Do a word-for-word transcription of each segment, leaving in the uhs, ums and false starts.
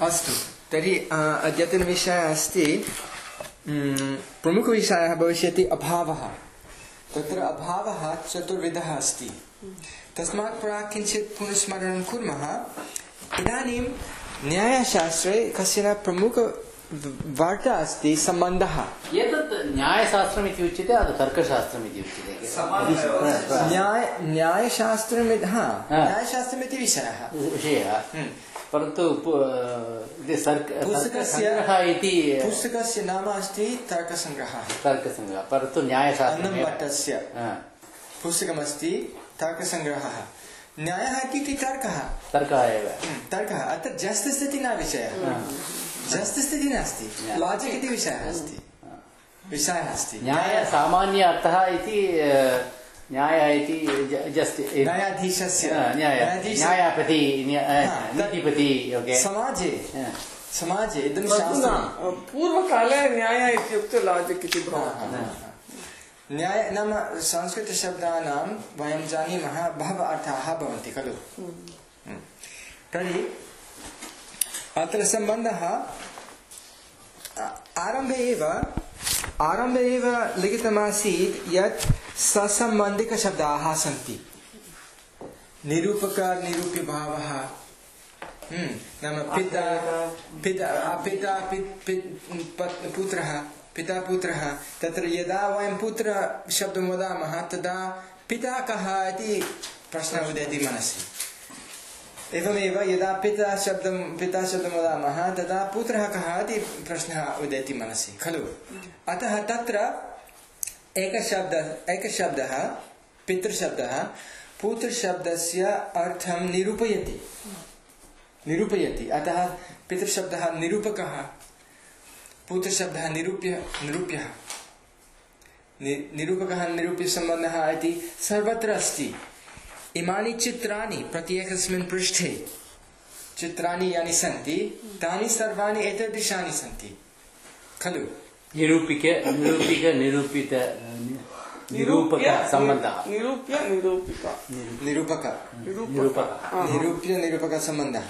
अस्तु तर्हि अद्यतनविषयः अस्ति प्रमुखविषयः भविष्यति अभावः। तत्र अभावः चतुर्विधः अस्ति। तस्मात् प्राक् किञ्चित् पुनस्मरणं कुर्मः। इदानीं न्यायशास्त्रे कश्चन प्रमुखवार्ता अस्ति सम्बन्धः। एतत् न्यायशास्त्रमिति उच्यते अथवा तर्कशास्त्रमिति उच्यते? न्याय न्यायशास्त्रम् हा न्यायशास्त्रमिति विषयः विषयः परन्तु तर्कसङ्ग्रहः इति पुस्तकस्य नाम अस्ति तर्कसङ्ग्रहः। तर्कसङ्ग्रहः परन्तु न्यायशास्त्रं अन्नमठस्य पुस्तकमस्ति तर्कसङ्ग्रहः। न्यायः इति तर्कः तर्कः एव तर्कः अत्र जस्टिस् इति न विषयः। जस्टिस् इति नास्ति, लाजिक् इति विषयः अस्ति विषयः अस्ति। न्याय सामान्य अर्थः इति न्याय इति जस्ट् न्यायाधीशस्य न्यायपति नीतिपति समाजे समाजे इदं शास्त्रं पूर्वकाले न्याय इत्युक्ते लाजिक् इति भवति। न्याय नाम संस्कृतशब्दानां वयं जानीमः बहवः अर्थाः भवन्ति खलु। तर्हि अत्र सम्बन्धः आरम्भे एव आरम्भे एव लिखितमासीत् यत् ससम्बन्धिकशब्दाः सन्ति। निरूपक निरूप्यभावः नाम पिता पिता पिता पुत्रः पिता पुत्रः। तत्र यदा वयं पुत्र शब्दं वदामः तदा पिता कः इति प्रश्नः उदेति मनसि। एवमेव यदा पिता शब्दं पिता शब्दं वदामः तदा पुत्रः कः इति प्रश्नः उदेति मनसि खलु। अतः तत्र एकशब्दः एकशब्दः पितृशब्दः पुत्रशब्दस्य अर्थं निरूपयति निरूपयति। अतः पितृशब्दः निरूपकः, पुत्रशब्दः निरूप्य निरूप्यः निरूपकः निरूप्यसम्बन्धः इति सर्वत्र अस्ति। इमानि चित्राणि प्रत्येकस्मिन् पृष्ठे चित्राणि यानि सन्ति तानि सर्वाणि एतादृशानि सन्ति खलु। निरूपिक निरूपिक निरूपित निरूपक सम्बन्धः निरूप्य निरूपिक निरूपक निरूपक निरूप्य निरूपक सम्बन्धः।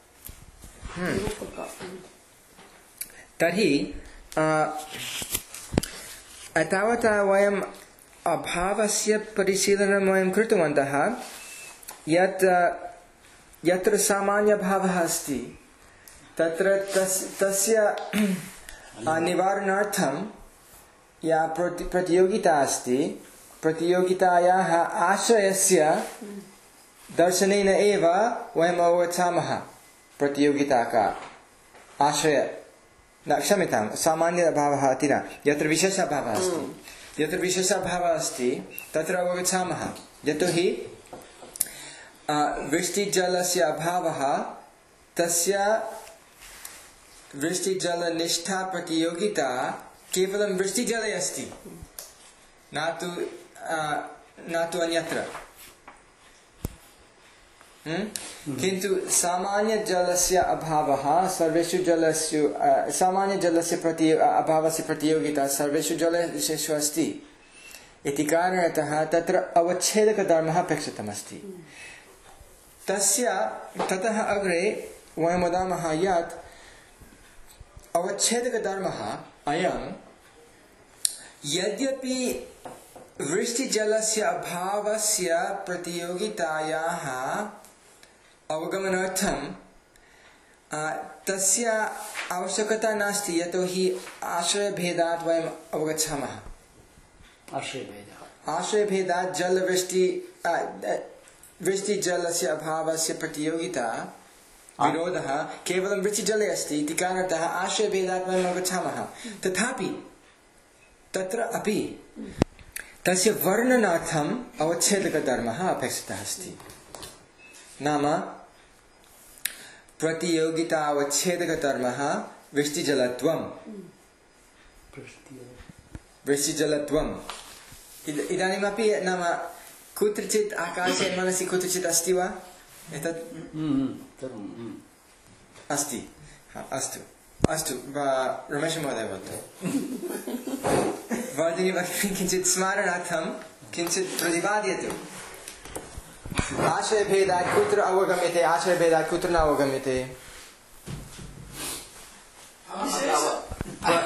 तर्हि एतावता वयम् अभावस्य परिशीलनं वयं कृतवन्तः। यत् यत्र सामान्यभावः अस्ति तत्र तस् तस्य निवारणार्थं या प्रति प्रतियोगिता अस्ति प्रतियोगितायाः आश्रयस्य दर्शनेन एव वयम् अवगच्छामः प्रतियोगिता का आश्रय न क्षम्यतां सामान्यभावः इति न। यत्र विशेषभावः अस्ति यत्र विशेषभावः अस्ति तत्र अवगच्छामः। यतोहि वृष्टिजलस्य अभावः तस्य वृष्टिजलनिष्ठा प्रतियोगिता केवलं वृष्टिजले अस्ति, न तु न तु अन्यत्र। किन्तु सामान्यजलस्य अभावः सर्वेषु जलस्य सामान्यजलस्य प्रति अभावस्य प्रतियोगिता सर्वेषु जलेषु अस्ति इति कारणतः तत्र अवच्छेदकधर्मः अपेक्षितमस्ति। तस्य ततः अग्रे वयं वदामः यत् अवच्छेदकधर्मः अयं यद्यपि वृष्टिजलस्य अभावस्य प्रतियोगितायाः अवगमनार्थं तस्य आवश्यकता नास्ति, यतोहि आश्रयभेदात् वयम् अवगच्छामः। आश्रयभेदः आश्रयभेदात् जलवृष्टि वृष्टिजलस्य अभावस्य प्रतियोगिता विरोधः केवलं वृष्टिजले अस्ति इति कारणतः आश्रयभेदात् वयम् अवगच्छामः। तथापि तत्र अपि तस्य वर्णनार्थम् अवच्छेदकधर्मः अपेक्षितः अस्ति। नाम प्रतियोगिता अवच्छेदकधर्मः वृष्टिजलत्वम् वृष्टिजलत्वम् इदानीमपि नाम कुत्रचित् आकाशे मनसि कुत्रचित् अस्ति वा एतत् अस्ति। अस्तु अस्तु रमेशमहोदय वदतु। भवती भगिनी किञ्चित् स्मरणार्थं किञ्चित् प्रतिपादयतु। आश्रयभेदात् कुत्र अवगम्यते आश्रयभेदात् कुत्र न अवगम्यते।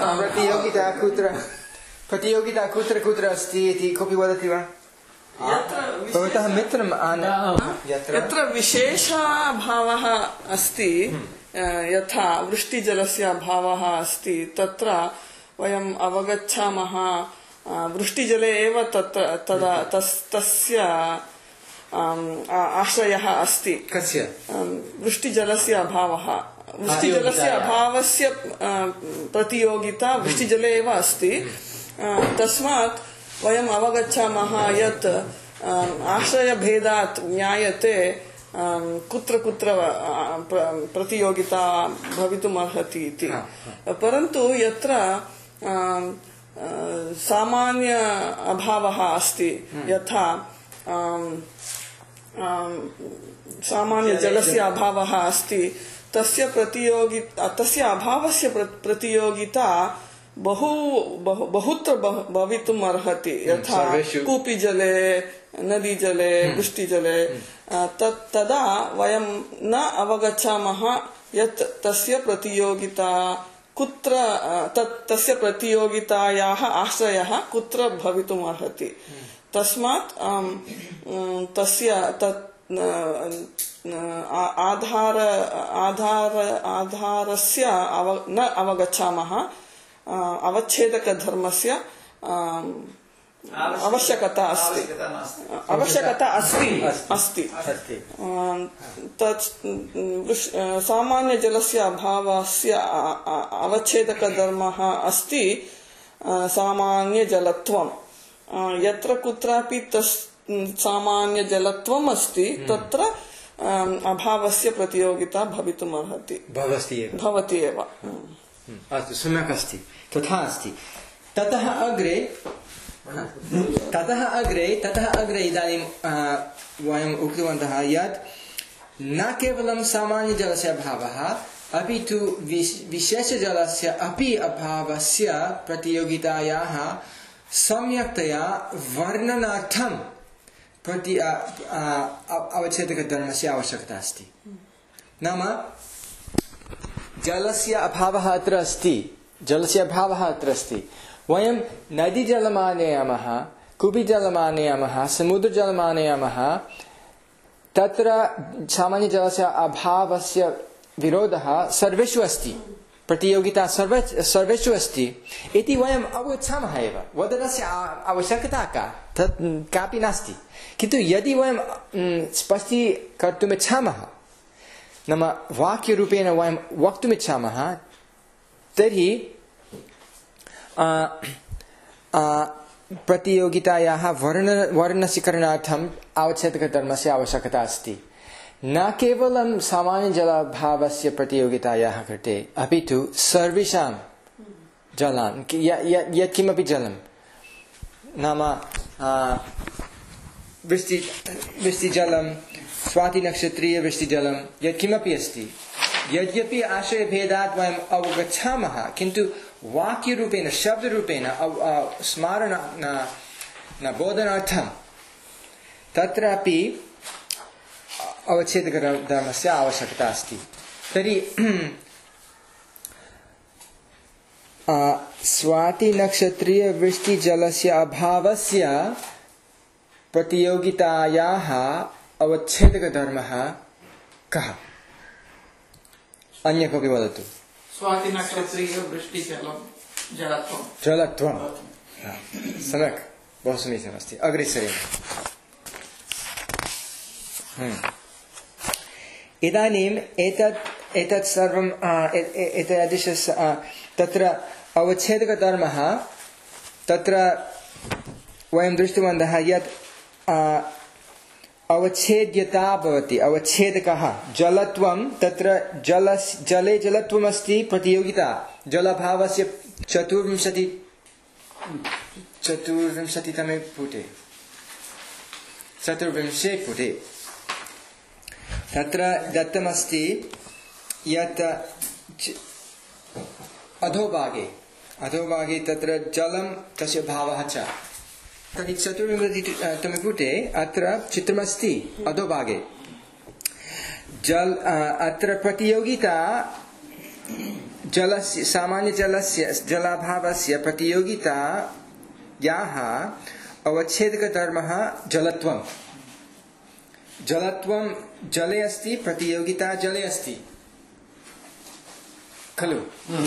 प्रतियोगिता कुत्र प्रतियोगिता कुत्र कुत्र अस्ति इति कोऽपि वदति वा? भवतः मित्रम् यत्र विशेषाभावः अस्ति, यथा वृष्टिजलस्य अभावः अस्ति, तत्र वयम् अवगच्छामः वृष्टिजले एव तत्र तदा तस्य आश्रयः अस्ति। कस्य? वृष्टिजलस्य अभावः। वृष्टिजलस्य अभावस्य प्रतियोगिता वृष्टिजले एव अस्ति। तस्मात् वयम् अवगच्छामः यत् आश्रयभेदात् ज्ञायते कुत्र कुत्र प्रतियोगिता भवितुम् अर्हति इति। परन्तु यत्र सामान्य अभावः अस्ति, यथा सामान्य जलस्य अभावः अस्ति, तस्य प्रतियोगिता तस्य अभावस्य प्रतियोगिता बहु बहु बहुत्र भवितुम् अर्हति। यथा कूपीजले, नदीजले, वृष्टिजले, तदा वयं न अवगच्छामः यत् तस्य प्रतियोगिता कुत्र तस्य प्रतियोगितायाः आश्रयः कुत्र भवितुम् अर्हति। तस्मात् तस्य तत् आधार आधार आधारस्य अव न अवगच्छामः। अवच्छेदकधर्मस्य आवश्यकता अस्ति आवश्यकता अस्ति अस्ति तत् सामान्यजलस्य अभावस्य अवच्छेदकधर्मः अस्ति सामान्यजलत्वम्। यत्र कुत्रापि तस् सामान्यजलत्वम् अस्ति, तत्र अभावस्य प्रतियोगिता भवितुम् अर्हति। भवति एव। अस्तु, सम्यक् अस्ति, तथा अस्ति। ततः अग्रे ततः अग्रे ततः अग्रे इदानीं वयम् उक्तवन्तः यत् न केवलं सामान्यजलस्य अभावः, अपि तु विशेषजलस्य अपि अभावस्य प्रतियोगितायाः सम्यक्तया वर्णनार्थं प्रति अवच्छेदकधर्मस्य आवश्यकता अस्ति। नाम जलस्य अभावः अत्र अस्ति, जलस्य अभावः अत्र अस्ति। वयं नदीजलम् आनयामः, कूपीजलम् आनयामः, समुद्रजलम् आनयामः, तत्र सामान्यजलस्य अभावस्य विरोधः सर्वेषु अस्ति, प्रतियोगिता सर्वे सर्वेषु अस्ति इति वयम् अवगच्छामः एव। वदनस्य आवश्यकता का तत् कापि नास्ति। किन्तु यदि वयं स्पष्टीकर्तुम् इच्छामः, नाम वाक्यरूपेण वयं वक्तुमिच्छामः, तर्हि प्रतियोगितायाः वर्ण वर्णस्यकरणार्थम् अवच्छेदकधर्मस्य आवश्यकता अस्ति। न केवलं सामान्यजलाभावस्य प्रतियोगितायाः कृते, अपि तु सर्वेषां जलान् यत्किमपि जलं, नाम वृष्टि वृष्टिजलं, स्वातिनक्षत्रीयवृष्टिजलं, यत्किमपि अस्ति, यद्यपि आशयभेदात् वयम् अवगच्छामः, किन्तु वाक्यरूपेण शब्दरूपेण स्मारण न बोधनार्थं तत्रापि अवच्छेदकधर्मस्य आवश्यकता अस्ति। तर्हि स्वातिनक्षत्रीयवृष्टिजलस्य अभावस्य प्रतियोगितायाः अवच्छेदकधर्मः कः? अन्य कोऽपि वदतु। स्वातिनक्षत्रीयवृष्टिजलं जलत्वं जलत्वं सम्यक्, बहु समीचीनमस्ति। अग्रे सरेम। इदानीम् एतत् एतत् सर्वं एतादृश तत्र अवच्छेदकधर्मः, तत्र वयं दृष्टवन्तः यत् अवच्छेद्यता भवति, अवच्छेदकः जलत्वं, तत्र जल जले जलत्वमस्ति, प्रतियोगिता जलभावस्य चतुर्विंशति चतुर्विंशतितमे पुटे चतुर्विंशे पुटे तत्र दत्तमस्ति यत् अधोभागे अधोभागे तत्र जलं तस्य भावः च। तर्हि चतुर्विंशतितमे पुटे अत्र चित्रमस्ति अधोभागे। जल अत्र प्रतियोगिता जलस्य सामान्य जलस्य जलाभावस्य प्रतियोगितायाः अवच्छेदकधर्मः जलत्वं जलत्वं जले अस्ति प्रतियोगिता जले अस्ति खलु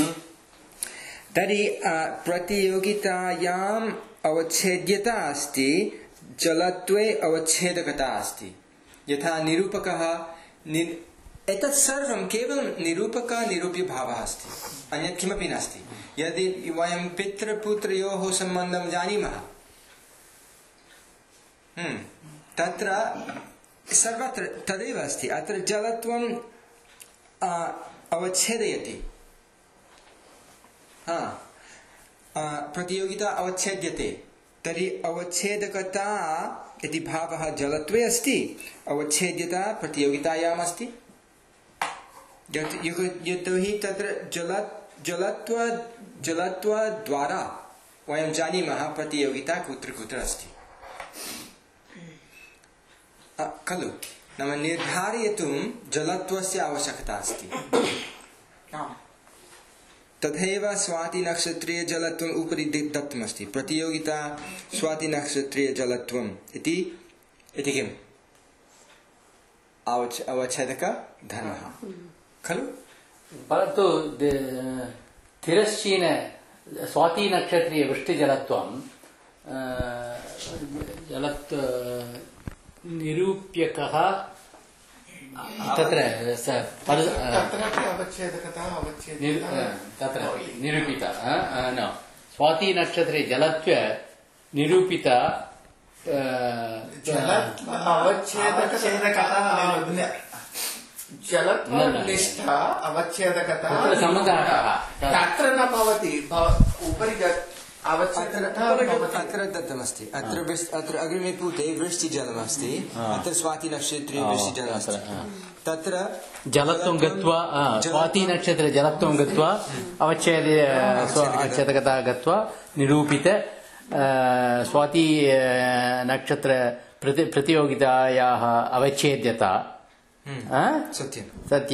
तर्हि प्रतियोगितायाम् अवच्छेद्यता अस्ति जलत्वे अवच्छेदकता अस्ति यथा निरूपकः एतत् सर्वं केवलं निरूपक निरूप्य भावः अस्ति अन्यत् किमपि नास्ति यदि वयं पितृपुत्रयोः सम्बन्धं जानीमः तत्र सर्वत्र तदेव अस्ति अत्र जलत्वं अवच्छेदयति प्रतियोगिता अवच्छेद्यते तर्हि अवच्छेदकता इति भावः जलत्वे अस्ति अवच्छेद्यता प्रतियोगितायाम् अस्ति यतोहि तत्र जल जलत्व जलत्वद्वारा वयं जानीमः प्रतियोगिता कुत्र कुत्र अस्ति खलु नाम निर्धारयितुं जलत्वस्य आवश्यकता अस्ति तथैव स्वातिनक्षत्रीय जलत्वम् उपरि दत्तमस्ति प्रतियोगिता स्वातिनक्षत्रीय जलत्वम् इति इति किम् अवच्छेदक धर्मः खलु परन्तु तिरश्चीन स्वातिनक्षत्रीय वृष्टिजलत्वं जलत्व निरूप्यकः तत्र तत्र निरूपिता न स्वातिनक्षत्रे जलत्व निरूपिता जलत्वनिष्ठा अवच्छेदकता सम्बन्धः तत्र न भवति उपरि अत्र दत्तमस्ति अत्र अत्र अग्रिमे पुटे वृष्टिजलमस्ति अत्र स्वातिनक्षत्रे वृष्टिजलमस्ति तत्र जलत्वं गत्वा स्वातिनक्षत्रे जलत्वं गत्वा अवच्छेद अवच्छेदकता गत्वा निरूपित स्वाति नक्षत्र प्रति प्रतियोगितायाः अवच्छेद्यता सत्यं सत्य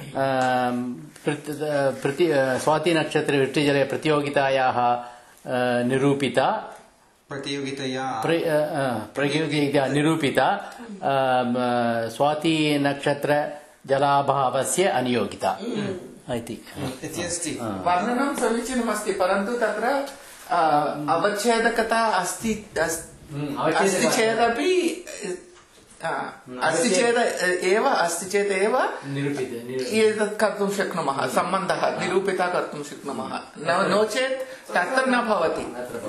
प्रति स्वातिनक्षत्रे वृष्टिजले प्रतियोगितायाः निरूपिता प्रतियोगितया प्रतियोगिता निरूपिता स्वाति नक्षत्र जलाभावस्य अनियोगिता इति अस्ति वर्णनं समीचीनमस्ति परन्तु तत्र अवच्छेदकता अस्ति अस्ति चेदपि अस्ति चेत् एव अस्ति चेत् एव एतत् कर्तुं शक्नुमः सम्बन्धः निरूपिता कर्तुं शक्नुमः नो चेत् तत्र न भवति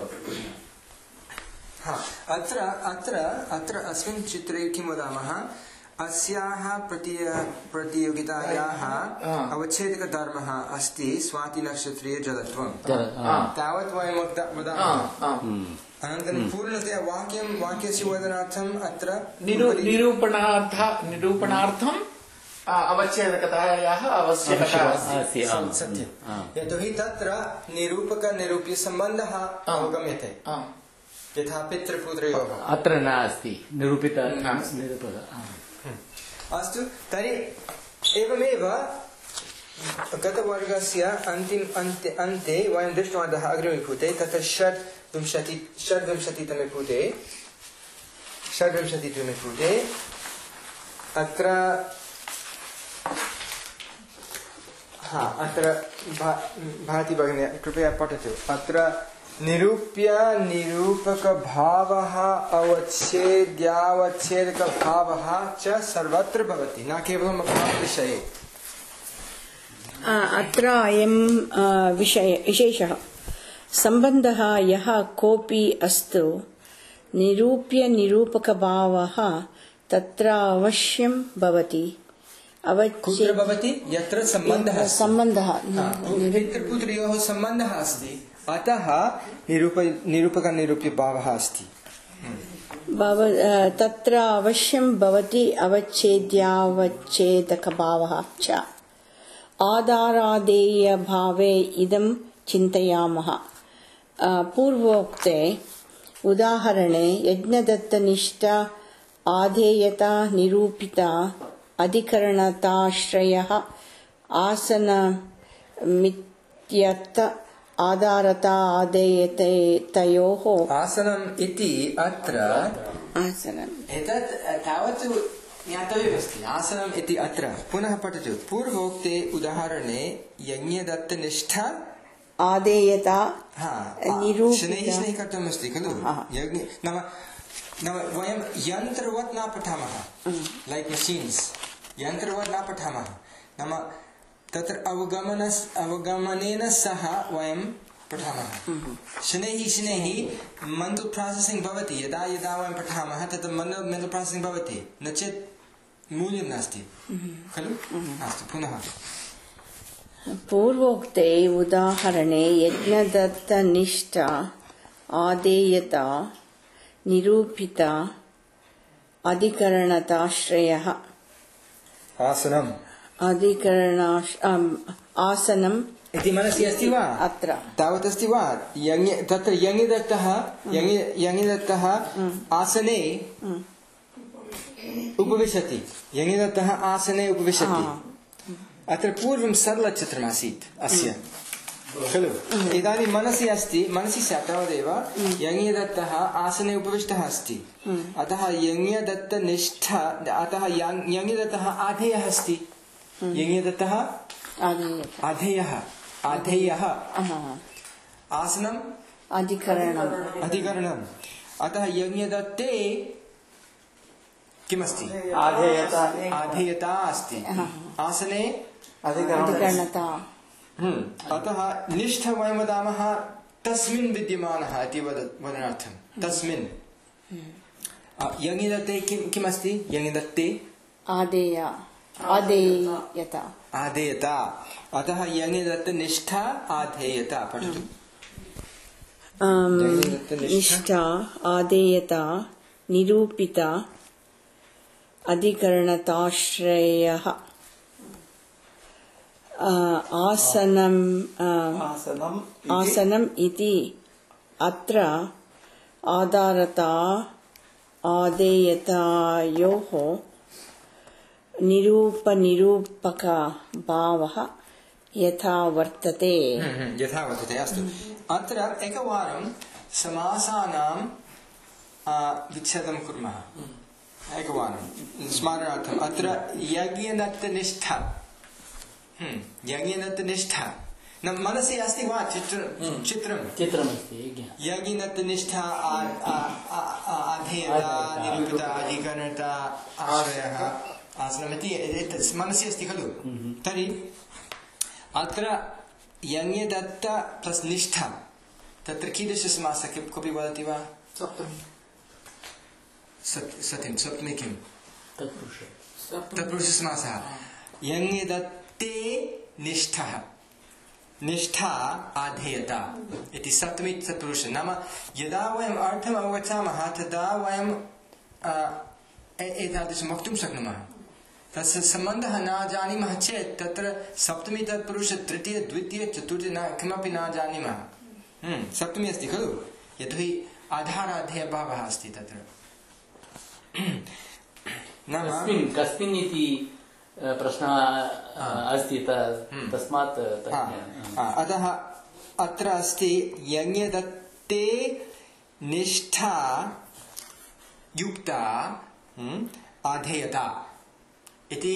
अत्र अत्र अत्र अस्मिन् चित्रे किं वदामः अस्याः प्रतियोगितायाः अवच्छेदकधर्मः अस्ति स्वातिनक्षत्रीय जलत्वं तावत् वयं वदामः अनन्तरं पूर्णतया वाक्यं वाक्यस्य वदनार्थम् अत्र निरूपणार्थ निरूपणार्थम् अवच्छेदकतायाः आवश्यकता अस्ति सत्यं यतोहि तत्र निरूपक निरूप्य सम्बन्धः अवगम्यते यथा पितृपुत्रयोः अत्र नास्ति निरूपित निरूपक अस्तु तर्हि एवमेव गतवर्गस्य अन्तिम अन्ते अन्ते वयं दृष्टवन्तः अग्रिमे पुटे तत्र षड्विंशति षड्विंशतितमे पुटे षड्विंशतितमे पुटे अत्र हा अत्र भारती भगिनी कृपया पठतु अत्र निरूप्य निरूपक भावः अवच्छेद्यावच्छेदक भावः च सर्वत्र भवति न केवलम् अभावविषये अत्र अयं विषय विशेषः सम्बन्धः यः कोऽपि अस्तु निरूप्य निरूपक भावः तत्र अवश्यं भवति कुत्र भवति यत्र सम्बन्धः सम्बन्धः पितृपुत्रयोः सम्बन्धः अस्ति अतः निरूप निरूपक निरूप्य भावः अस्ति तत्र अवश्यं भवति अवच्छेद्यावच्छेदक भावः च आधारादेय भावे इदं चिन्तयामः पूर्वोक्ते उदाहरणे यज्ञदत्तनिष्ठा आधेयता निरूपिता अधिकरणताश्रयः आसन निरूप्यत आधारता आदेयते तयोः आसनम् इति अत्र आसनम् एतत् तावत् ज्ञातव्यमस्ति। आसनम् इति अत्र पुनः पठतु। पूर्वोक्ते उदाहरणे यज्ञदत्तनिष्ठा आदेयता निरूपिता शनैः शनैः कर्तव्यमस्ति खलु। यज्ञ नाम नाम वयं यन्त्रवत् न पठामः, लैक् मशीन्स् यन्त्रवत् न पठामः। नाम तत्र अवगमनस् अवगमनेन सह वयं पठामः। शनैः शनैः मेण्टल् प्रोसेसिङ्ग् भवति। यदा यदा वयं पठामः तत् मेण्टल् प्रोसेसिङ्ग् भवति, न चेत् मूल्यं नास्ति खलु। अस्तु पुनः पूर्वोक्ते उदाहरणे यज्ञदत्तनिष्ठा आदेयता निरूपिता अधिकरणताश्रयः आसनम् अधिकरणाश् आसनम् इति मनसि अस्ति वा? अत्र तावत् अस्ति वा? यज्ञ तत्र यज्ञदत्तः यज्ञदत्तः आसने उपविशति। यज्ञदत्तः आसने उपविशति। अत्र पूर्वं सरलचित्रमासीत् अस्य खलु। इदानीं मनसि अस्ति, मनसि स्यात् तावदेव यज्ञदत्तः आसने उपविष्टः अस्ति। अतः यज्ञदत्तनिष्ठा अतः यज्ञदत्तः आधेयः अस्ति। यज्ञदत्तः आधेयः आधेयः आसनम् अधिकरणम् अधिकरणम्। अतः यज्ञदत्ते किमस्ति? आधेयता आधेयता अस्ति। आसने अधिकरणता। अतः निष्ठ वयं वदामः तस्मिन् विद्यमानः इति वदनार्थं। तस्मिन् यज्ञदत्ते किं किमस्ति? यज्ञदत्ते आदेय आदेयता आधेयता। अतः यज्ञदत्तनिष्ठा आधेयता। पठतु। निष्ठा आदेयता निरूपिता अधिकरणताश्रयः आसनम् आसनम् इति अत्र आधारता आदेयतायोः निरूपनिरूपक भावः यथा वर्तते यथा वर्तते। अस्तु अत्र एकवारं समासानां विच्छेदं कुर्मः। एकवारं स्मरणार्थम् अत्र यज्ञदत्तनिष्ठा यज्ञदत्तनिष्ठा न मनसि अस्ति वा? चित्रं चित्रं चित्रमस्ति। यज्ञदत्तनिष्ठा आधेयता निरूपिता अधिकरणता आश्रयः आसनमिति मनसि अस्ति खलु। तर्हि अत्र यज्ञदत्त प्लस् निष्ठा तत्र कीदृशसमासः कोऽपि वदति वा? सत्यं सप्तमी किं? तत्पुरुषसमासः। यज्ञदत्ते निष्ठः निष्ठा आधेयता इति सप्तमी तत्पुरुष। नाम यदा वयम् अर्थम् अवगच्छामः तदा वयं एतादृशं वक्तुं शक्नुमः। तस्य सम्बन्धः न जानीमः चेत् तत्र सप्तमी तत्पुरुष तृतीय द्वितीय चतुर्थी न किमपि न जानीमः। सप्तमी अस्ति खलु, यतोहि आधाराध्ययभावः अस्ति तत्र। कस्मिन् कस्मिन् इति प्रश्नः अस्ति, तस्मात् अतः अत्र अस्ति यज्ञदत्ते निष्ठा युक्ता आधेयता इति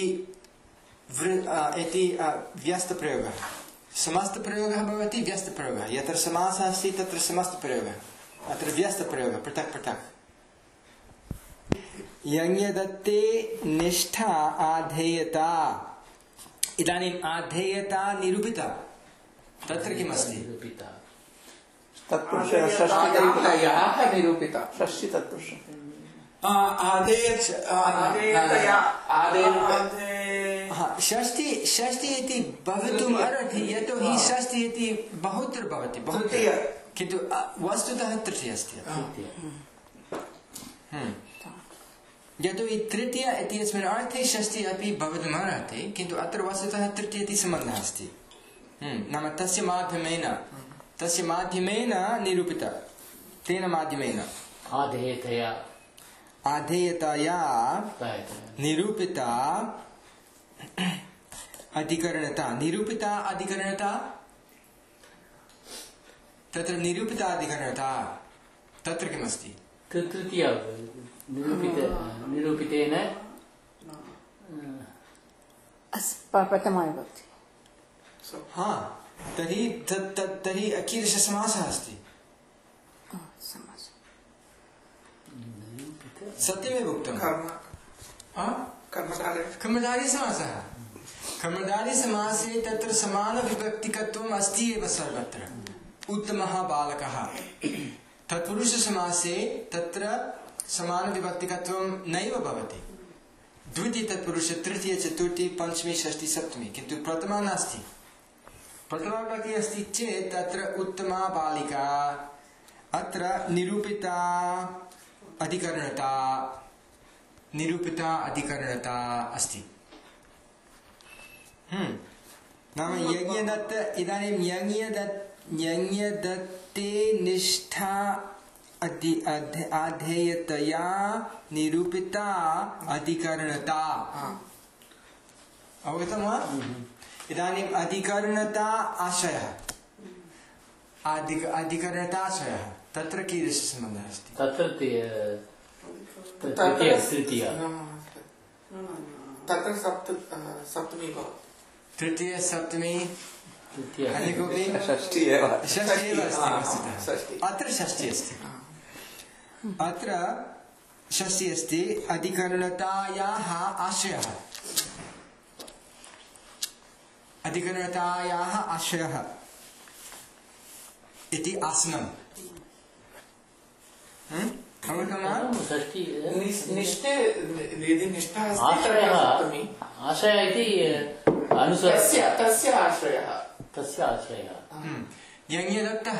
इति व्यस्तप्रयोगः। समस्तप्रयोगः भवति व्यस्तप्रयोगः। यत्र समासः अस्ति तत्र समस्तप्रयोगः, अत्र व्यस्तप्रयोगः पृथक् पृथक्। यज्ञदत्ते निष्ठा आधेयता। इदानीम् आधेयता निरूपिता तत्र किमस्ति? तत्पुरुषः निरूपिता षष्ठी तत्पुरुष षष्ठी षष्ठी इति भवितुम् अर्हति, यतोहि षष्ठी इति बहुत्र भवति बहुत्र, किन्तु वस्तुतः तृतीया अस्ति। यतोहि तृतीया इत्यस्मिन् अर्थे षष्ठी अपि भवितुम् अर्हति, किन्तु अत्र वस्तुतः तृतीया इति सम्बन्धः अस्ति। नाम तस्य माध्यमेन तस्य माध्यमेन निरूपिता, तेन माध्यमेन आधेयतया आधेयतया निरूपिता अधिकरणता। निरूपिता अधिकरणता तत्र निरूपिताधिकरणता तत्र किमस्ति? तृतीया निरूपित निरूपितेन प्रथमाविभक्ति। हा तर्हि तर्हि कीदृशसमासः अस्ति? सत्यमेव उक्तं। कर्मधारयसमासः। कर्मधारयसमासे तत्र समानविभक्तिकत्वम् अस्ति एव सर्वत्र। उत्तमः बालकः। तत्पुरुषसमासे तत्र समानविभक्तिकत्वं नैव भवति। द्वितीय तत्पुरुष तृतीय चतुर्थी पंचमी षष्ठी सप्तमी, किन्तु प्रथमा नास्ति। प्रथमा विभक्ति अस्ति चेत् तत्र उत्तमा बालिका, अत्र निरूपिता अधिकरणता निरूपिता अधिकरणता अस्ति। हम्म नाम यज्ञदत्त इदानीं यज्ञदत्त यज्ञदत्ते निष्ठा अधि आधेयतया निरूपिता अधिकरणता। अवगतं वा? इदानीम् अधिकरणता आशयः अधिकरणताशयः तत्र कीदृशसम्बन्धः अस्ति? तत्र तृतीया तत्र सप्तमी भवति। तृतीय सप्तमी षष्ठी एव षष्ठी एव अस्ति। अत्र षष्ठी अस्ति। अत्र षष्ठी अस्ति। अधिकरणतायाः आशयः अधिकरणतायाः आशयः इति आसनम्। निष्ठे यदि निष्ठा आशय इति अनुसरस्य तस्य आश्रयः तस्य आश्रयः। यज्ञदत्तः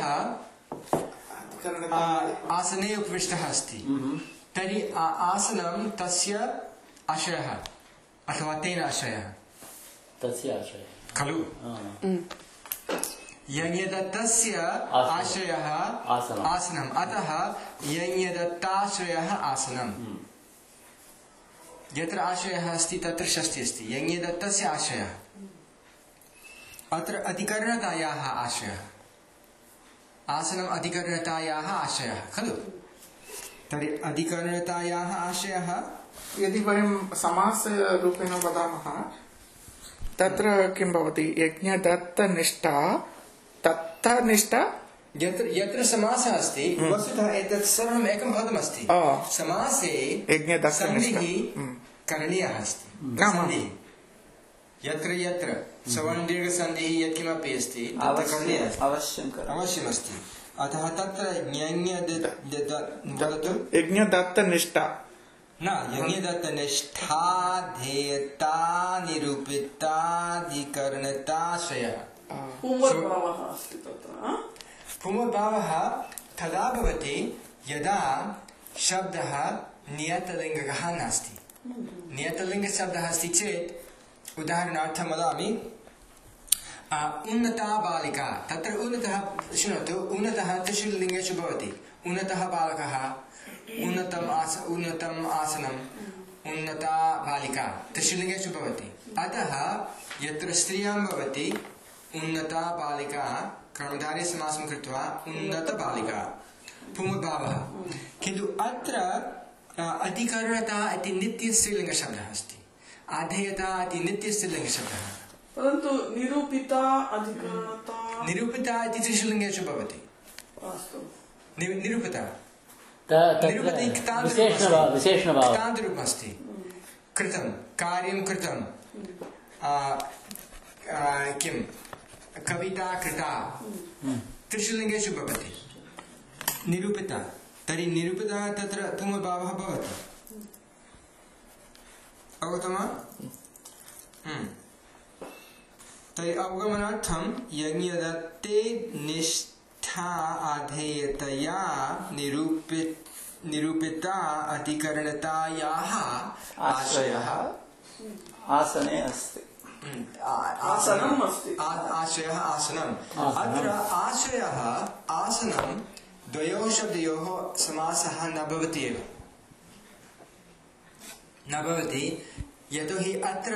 आसने उपविष्टः अस्ति, तर्हि आसनं तस्य आशयः अथवा तेन आशयः तस्य आशयः खलु? यज्ञदत्तस्य आशयः आसनम्, अतः यज्ञदत्ताश्रयः आसनम्। यत्र आशयः अस्ति तत्र षष्ठी अस्ति। यज्ञदत्तस्य आशयः, अत्र अधिकरणतायाः आशयः, आसनम् अधिकरणतायाः आशयः खलु? तर्हि अधिकरणतायाः आशयः यदि वयं समासरूपेण वदामः तत्र किं भवति? यज्ञदत्तनिष्ठा तत्तनिष्ठा यत्र यत्र समासः अस्ति वस्तुतः एतत् सर्वम् एकं पदमस्ति। समासे सन्धिः करणीयः अस्ति। सन्धिः यत्र यत्र सवर्णदीर्घसन्धिः यत्किमपि अस्ति तत्र करणीयः अवश्यम् अवश्यमस्ति। अतः तत्र यज्ञदत्तनिष्ठा न यज्ञदत्तनिष्ठा ध्येयता निरूपिताधिकरणताशयः। पुंवद्भावः तदा भवति यदा शब्दः नियतलिङ्गकः नास्ति। नियतलिङ्गशब्दः अस्ति चेत् उदाहरणार्थं वदामि, उन्नता बालिका। तत्र उन्नतः शृणोतु, उन्नतः त्रिषु लिङ्गेषु भवति। उन्नतः बालकः, उन्नतम् आस उन्नतम् आसनम्, उन्नता बालिका त्रिषु लिङ्गेषु भवति। अतः यत्र स्त्रियां भवति उन्नता बालिका, कर्मधारयसमासं कृत्वा उन्नतबालिका पुंवद्भावः। किन्तु अत्र अधिकरणता इति नित्यस्त्रीलिङ्गशब्दः अस्ति, आधेयता इति नित्यस्त्रीलिङ्गशब्दः। परन्तु निरूपिता अधिकरणता निरूपिता इति त्रिषु लिङ्गेषु भवति। निरूपिता निरूपितरूपम् अस्ति। कृतं कार्यं कृतं, किं कविता कृता, त्रिषु लिङ्गेषु भवति निरूपिता। तर्हि निरूपिता तत्र पुंवद्भावः भवति। अवगतं वा? तर्हि अवगमनार्थं यज्ञदत्ते निष्ठा आधेयतया निरूपित निरूपिता अधिकरणतायाः आशयः आसने अस्ति। आसनम् अस्ति। आशयः आसनम्। अत्र आशयः आसनं द्वयोः शब्दयोः समासः न भवति एव न भवति, यतोहि अत्र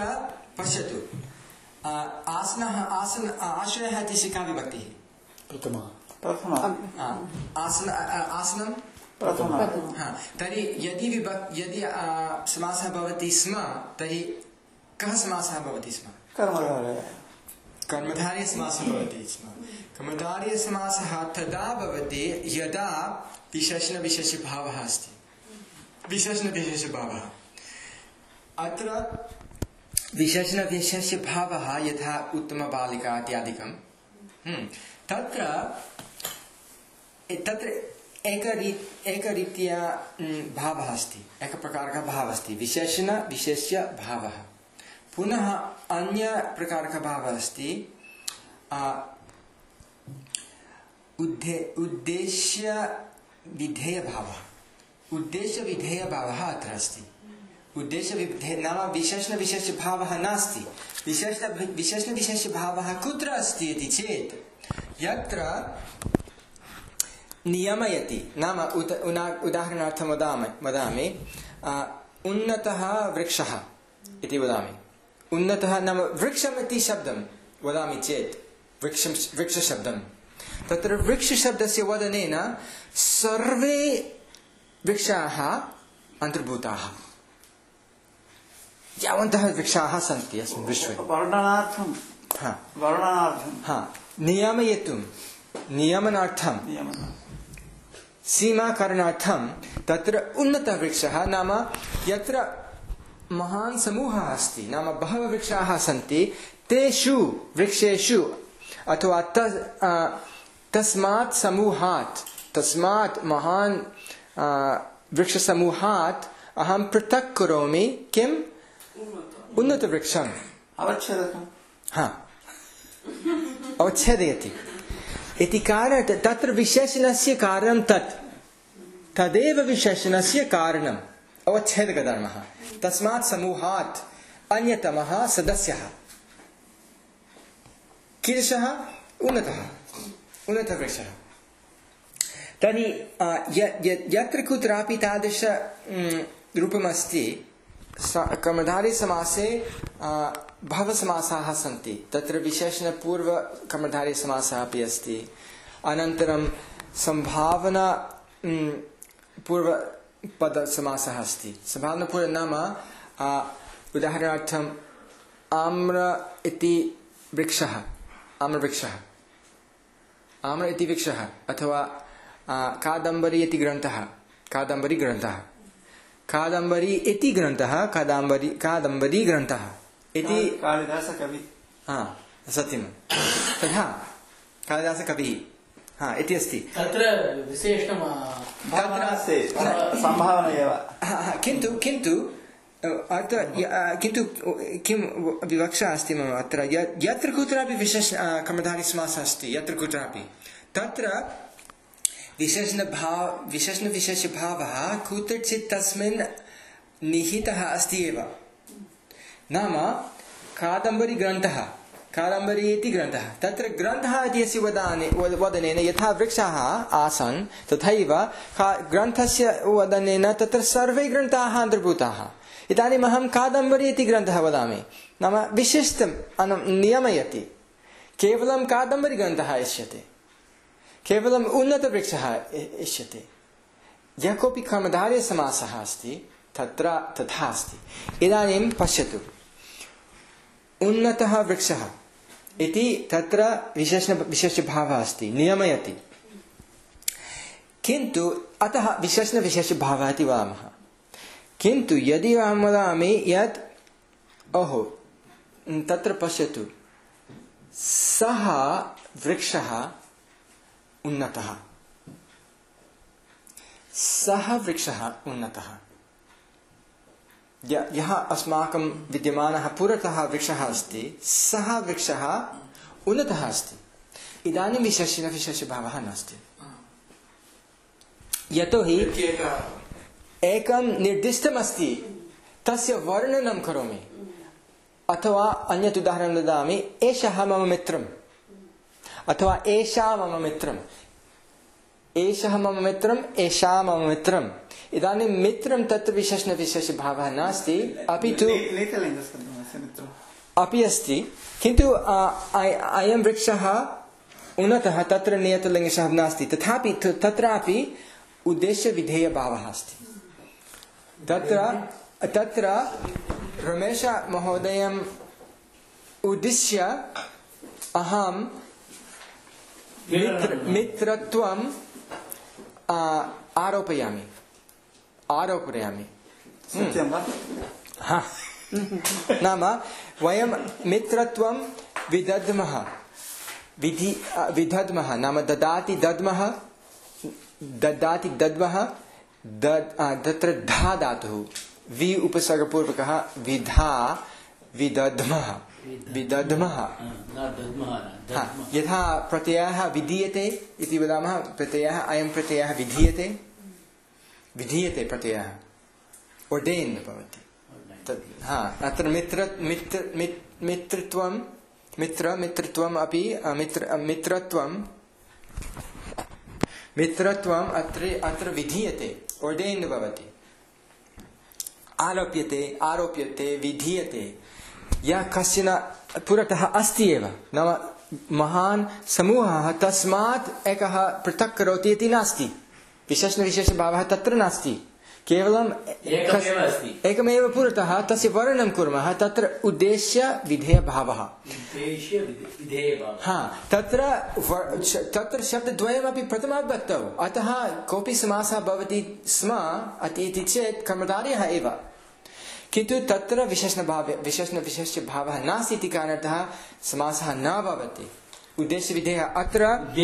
पश्यतु, आसनः आसन आशयः इति का विभक्तिः? प्रथमा प्रथम आसन आसनं प्रथम हा तर्हि यदि विभक् यदि समासः भवति स्म तर्हि कः समासः भवति स्म कर्मधारय कर्मधारयसमासः भवति स्म कर्मधारयसमासः तदा भवति यदा विशेषणविशेषभावः अस्ति विशेषणविशेषभावः अत्र विशेषणविशेषभावः यथा उत्तमबालिका इत्यादिकं तत्र तत्र एकरी एकरीत्या भावः अस्ति एकप्रकारकः भावः अस्ति विशेषण विशेष्य भावः पुनः अन्य प्रकारकः भावः अस्ति उद्दे उद्देश्य विधेय भावः उद्देश्य विधेय भावः अत्र अस्ति उद्देश्य विधेय नाम विशेषण विशेष भावः नास्ति विशेषण विशेषण विशेष भावः कुत्र अस्ति इति चेत् यत्र नियमयति नाम उदाहरणार्थं वदामि वदामि उन्नतः वृक्षः इति वदामि उन्नतः नाम वृक्षमिति शब्दं वदामि चेत् वृक्षं वृक्षशब्दं तत्र वृक्षशब्दस्य वदनेन सर्वे वृक्षाः अन्तर्भूताः यावन्तः वृक्षाः सन्ति अस्मिन् विश्वे वर्णनार्थं हा वर्णनार्थं हा नियमयितुं नियमनार्थं सीमाकरणार्थं तत्र उन्नतवृक्षः नाम यत्र महान् समूहः अस्ति नाम बहवः वृक्षाः सन्ति तेषु वृक्षेषु अथवा तस्मात् समूहात् तस्मात् महान् वृक्षसमूहात् अहं पृथक् करोमि किम् उन्नतवृक्षम् अवच्छेदकं हा अवच्छेदयति इति कारणात् तत्र विशेषणस्य कारणं तत् तदेव विशेषणस्य कारणम् अवच्छेदकधर्मः तस्मात् समूहात् अन्यतमः सदस्यः कीदृशः उन्नतः उन्नतवृक्षः तर्हि यत्र कुत्रापि तादृश रूपमस्ति कर्मधारयसमासे भवसमासाः सन्ति तत्र विशेषणपूर्वकर्मधारयसमासः अपि अस्ति अनन्तरं सम्भावना पूर्वपदसमासः अस्ति सम्भावनापूर्व नाम उदाहरणार्थम् आम्र इति वृक्षः आम्रवृक्षः आम्र इति वृक्षः अथवा कादम्बरी इति ग्रन्थः कादम्बरी ग्रन्थः कादम्बरी इति ग्रन्थः कादम्बरी कादम्बरी ग्रन्थः इति कालिदासकवि हा सत्यं तथा कालिदासकविः हा इति अस्ति तत्र विशेषणं सम्भावना एव किन्तु किन्तु अत्र किन्तु किं विवक्षा अस्ति मम अत्र यत्र कुत्रापि विशेष कर्मधारयसमासः अस्ति यत्र कुत्रापि तत्र विशेषणभाव विशेषणविशेषभावः कुत्रचित् तस्मिन् निहितः अस्ति एव नाम कादम्बरी ग्रन्थः कादम्बरी इति ग्रन्थः तत्र ग्रन्थः इत्यस्य वदने वदनेन यथा वृक्षाः आसन् तथैव ग्रन्थस्य वदनेन तत्र सर्वे ग्रन्थाः अन्तर्भूताः इदानीम् अहं कादम्बरी इति ग्रन्थः वदामि नाम विशिष्टं नियमयति केवलं कादम्बरी ग्रन्थः इष्यते केवलम् उन्नतवृक्षः इष्यते यः कोऽपि कर्मधारयसमासः अस्ति तत्र तथा अस्ति इदानीं पश्यतु उन्नतः वृक्षः इति तत्र विशेषण विशेषभावः अस्ति नियमयति किन्तु अतः विशेषणविशेषभावः इति वदामः किन्तु यदि अहं वदामि यत् ओहो तत्र पश्यतु सः वृक्षः उन्नतः सः वृक्षः उन्नतः यः अस्माकं विद्यमानः पुरतः वृक्षः अस्ति सः वृक्षः उन्नतः अस्ति इदानीं विशेषणविशेषभावः नास्ति यतोहि एकं निर्दिष्टमस्ति तस्य वर्णनं करोमि अथवा अन्यत् उदाहरणं ददामि एषः मम मित्रम् अथवा एषा मम मित्रम् एषः मम मित्रम् एषा मम मित्रम् इदानीं मित्रं तत्र विशेषणविशेषभावः नास्ति अपि तु अपि अस्ति किन्तु अयं वृक्षः उन्नतः तत्र नियतलिङ्गशब्दः नास्ति तथापि तत्रापि उद्देश्यविधेयभावः अस्ति तत्र तत्र रमेशमहोदयम् उद्दिश्य अहं मित्र मित्रत्वं आरोपयामि आरोपयामि सत्यं वा हा नाम वयं मित्रत्वं विदद्मः विधि विदद्मः नाम ददाति दद्मः ददाति दद्मः तत्र धा धातुः वि उपसर्गपूर्वकः विधा विदद्मः विदद्मः यथा प्रत्ययः विधीयते इति वदामः प्रत्ययः अयं प्रत्ययः विधीयते विधीयते प्रत्ययः ordained भवति हा अत्र मित्र मित्र मित्रत्वं मित्र मित्रत्वम् अपि मित्र मित्रत्वं मित्रत्वम् अत्र अत्र विधीयते ordained भवति आरोप्यते आरोप्यते विधीयते यः कश्चन पुरतः अस्ति एव नाम महान् समूहः तस्मात् एकः पृथक् करोति इति नास्ति विशेषणविशेषभावः तत्र नास्ति केवलम् एकमेव पुरतः तस्य वर्णनं कुर्मः तत्र उद्देश्यविधेयभावः हा तत्र तत्र शब्दद्वयमपि प्रथमाविभक्तौ अतः कोऽपि समासः भवति स्म इति चेत् कर्मधारयः एव किन्तु तत्र विशेषणभावे विशेषणविशेषभावः नास्ति इति कारणतः समासः न भवति उद्देश्यविधेयः अत्र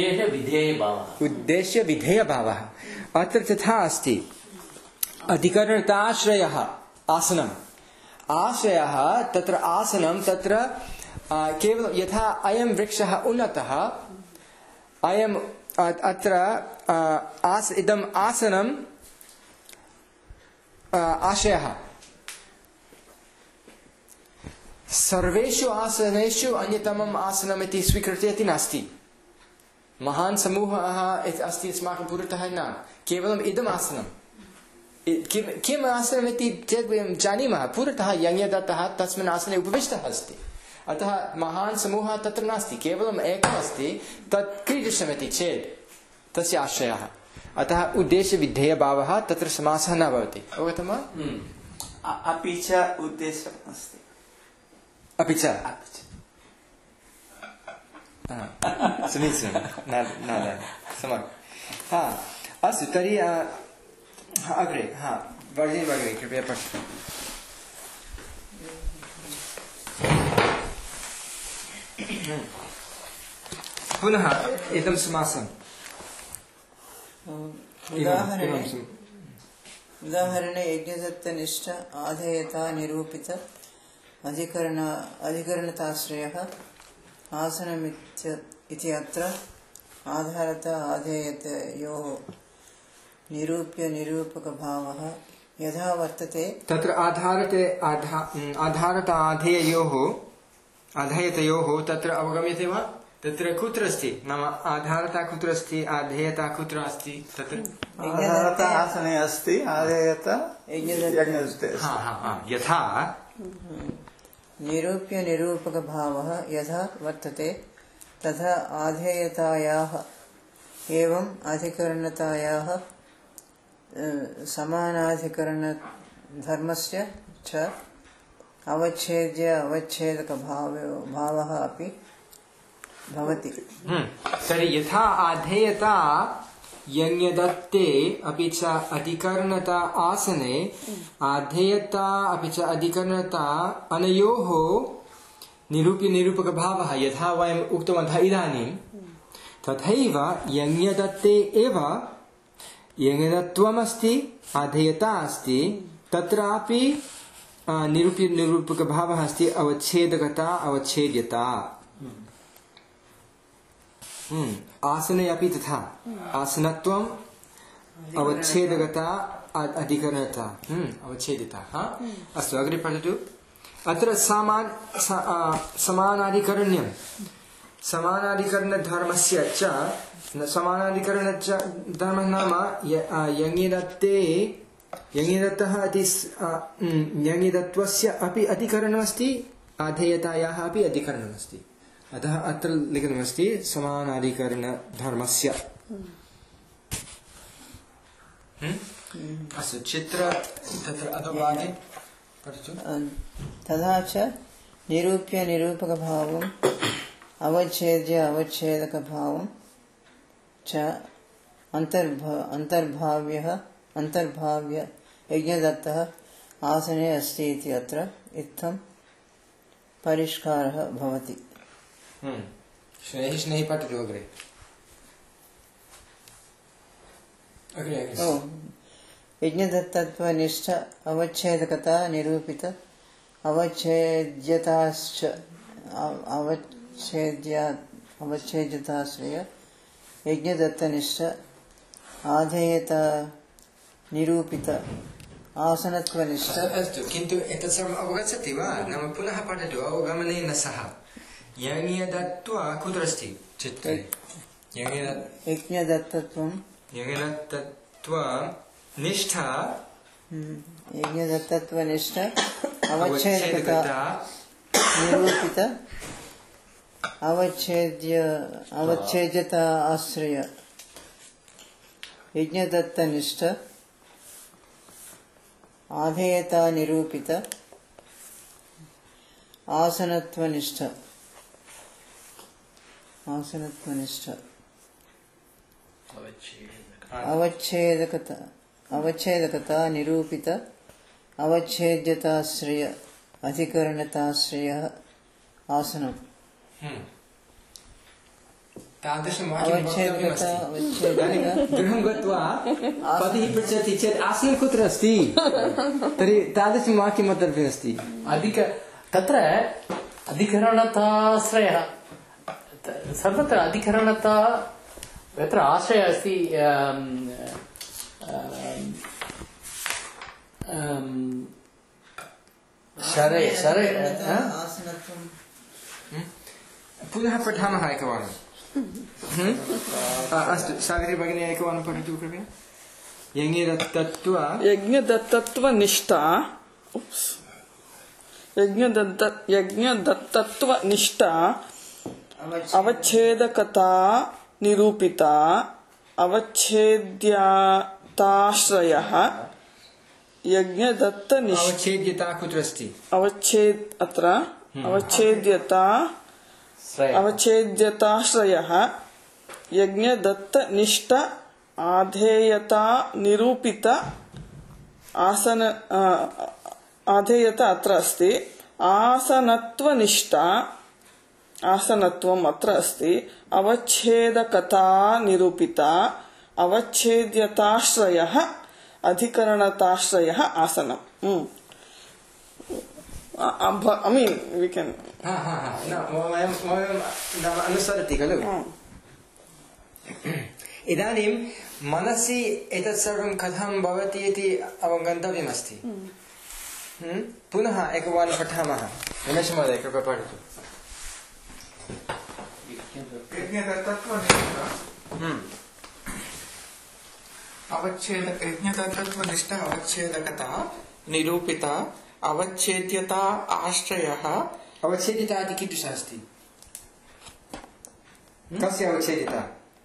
उद्देश्यविधेयभावः अत्र तथा अस्ति अधिकरणताश्रयः आसनम् आश्रयः तत्र आसनं तत्र केवलं यथा अयं वृक्षः उन्नतः अयम् अत्र आस इदम् आसनम् आश्रयः सर्वेषु आसनेषु अन्यतमम् आसनम् इति स्वीकृत्य इति नास्ति महान् समूहः अस्ति अस्माकं पुरतः न केवलम् इदम् आसनं किं किम् आसनम् इति चेत् वयं जानीमः पुरतः यज्ञदत्तः तस्मिन् आसने उपविष्टः अस्ति अतः महान् समूहः तत्र नास्ति केवलम् एकम् अस्ति तत् कीदृशमिति चेत् तस्य आश्रयः अतः उद्देश्यविधेयभावः तत्र समासः न भवति अवगतं वा अपि च उद्देश्यम् अस्ति अपि च समीचीनं न न सम्यक् हा अस्तु तर्हि अग्रे हा भगिनी भगिनी कृपया पठतु पुनः इदं समासम् उदाहरणे यज्ञदत्तनिष्ठ आधेयता निरूपित अधिकरण अधिकरणताश्रयः आसनमित्य इति अत्र आधारत आधेयतयोः निरूप्य निरूपकभावः यथा वर्तते तत्र आधारते आधा आधारत आधेययोः आधेयतयोः तत्र अवगम्यते वा तत्र कुत्र अस्ति नाम आधारता कुत्र अस्ति आधेयता कुत्र अस्ति तत्र आधारता आसने अस्ति आधेयता यज्ञदत्ते हा हा हा यथा निरूप्य निरूपकभावः यथा वर्तते तथा आधेयतायाः एवं अधिकरणतायाः समानाधिकरणधर्मस्य च अवच्छेद्य अवच्छेदकभावः अपि भवति तर्हि यथा आधेयता यज्ञदत्ते अपि च अधिकरणता आसने आधेयता अपि च अधिकरणता अनयोः निरूप्य निरूपकभावः यथा वयम् उक्तवन्तः इदानीं तथैव यज्ञदत्ते एव यज्ञदत्वमस्ति आधेयता अस्ति तत्रापि निरूप्य निरूपकभावः अस्ति अवच्छेदकता अवच्छेद्यता आसने अपि तथा आसनत्वम् अवच्छेदकता अधिकरणता अवच्छेदिता अस्तु अग्रे पठतु अत्र सामान् समानाधिकरण्यं समानाधिकरणधर्मस्य च समानाधिकरणच धर्मः नाम यज्ञदत्ते यज्ञदत्तः इति यज्ञदत्वस्य अपि अधिकरणमस्ति आधेयतायाः अपि अधिकरणमस्ति अतः अत्र लिखितमस्ति समानाधिकरणधर्मस्य। अस्तु चित्र तत्र अधोभागे पठतु। तथा च निरूप्य निरूपकभावम् अवच्छेद्य अवच्छेदकभावं च अन्तर्भा अन्तर्भाव्यः अन्तर्भाव्य यज्ञदत्तः आसने अस्ति इति अत्र इत्थं परिष्कारः भवति। शनैः शनैः पठतु अग्रे। अग्रे ओ यज्ञदत्तत्वनिष्ठ अवच्छेदकता निरूपित अवच्छेद्यताश्च अवच्छेद्य अवच्छेद्यताश्रय यज्ञदत्तनिष्ठ आधेयता निरूपित आसनत्वनिष्ठ। अस्तु किन्तु एतत् सर्वम् अवगच्छति वा? नाम पुनः पठतु अवगमनेन सह। यज्ञदत्त्वा कुत्र अस्ति चित्रे? यज्ञदत्तत्वं यज्ञदत्तत्वा निष्ठा यज्ञदत्तत्वनिष्ठ अवच्छेदकता निरूपित अवच्छेद्य अवच्छेद्यता आश्रय यज्ञदत्तनिष्ठ आधेयता निरूपित आसनत्वनिष्ठ आसनत्वनिष्ठ अवच्छेदकता अवच्छेदकता निरूपित अवच्छेद्यताश्रय अधिकरणताश्रयः आसनम्। अवच्छेद्यता गृहं गत्वा पतिः पृच्छति चेत् आसनं कुत्र अस्ति तर्हि तादृशं वाक्यम् अत्र अस्ति। अधिक तत्र अधिकरणताश्रयः सर्वत्र अधिकरणता यत्र आश्रयः अस्ति शरे शरे पुनः पठामः एकवारम्। अस्तु सागरी भगिनी एकवारं पठतु कृपया। यज्ञदत्तत्वा यज्ञदत्तत्वनिष्ठा यज्ञदत्त यज्ञदत्तत्वनिष्ठा अवच्छेदकता निरूपिता अवच्छेद्यताश्रयः यज्ञदत्तनिष्ठ अवच्छेद्यता कुत्र अस्ति? अवच्छेद अत्र अवच्छेद्यता अवच्छेद्यताश्रयः यज्ञदत्तनिष्ठ आधेयता निरूपित आसन आधेयता अत्र अस्ति। आसनत्वनिष्ठा आसनत्वम् अत्र अस्ति। अवच्छेदकता निरूपिता अवच्छेद्यताश्रयः अधिकरणताश्रयः आसनम्। I mean, we can. अनुसरति खलु? इदानीं मनसि एतत् सर्वं कथं भवति इति अवगन्तव्यमस्ति। पुनः एकवारं पठामः। रमेश महोदय कृपया पठतु। अवच्छेदक यज्ञदत्तत्वनिष्ठ अवच्छेदकता निरूपिता अवच्छेद्यता आश्रयः। अवच्छेद्यता इति कीदृशः अस्ति? कस्य अवच्छेद्यता?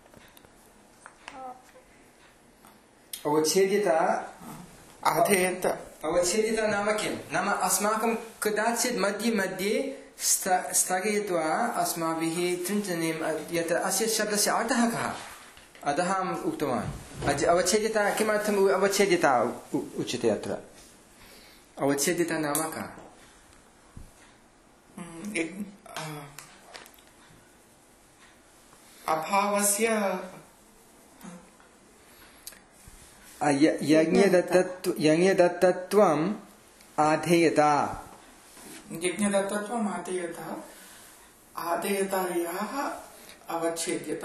अवच्छेद्यता आधेयत अवच्छेद्यता नाम किं? नाम अस्माकं कदाचित् मध्ये मध्ये स्थगयित्वा अस्माभिः चिन्तनीयं यत् अस्य शब्दस्य अर्थः कः? अतः अहम् उक्तवान् अवच्छेद्यता किमर्थम् अवच्छेद्यता उच्यते अत्र? अवच्छेद्यता नाम का? अभावस्य यज्ञदत्तत्वम् आधेयता यज्ञदत्तत्वम् आधेयता आधेयतायाः अवच्छेद्यता।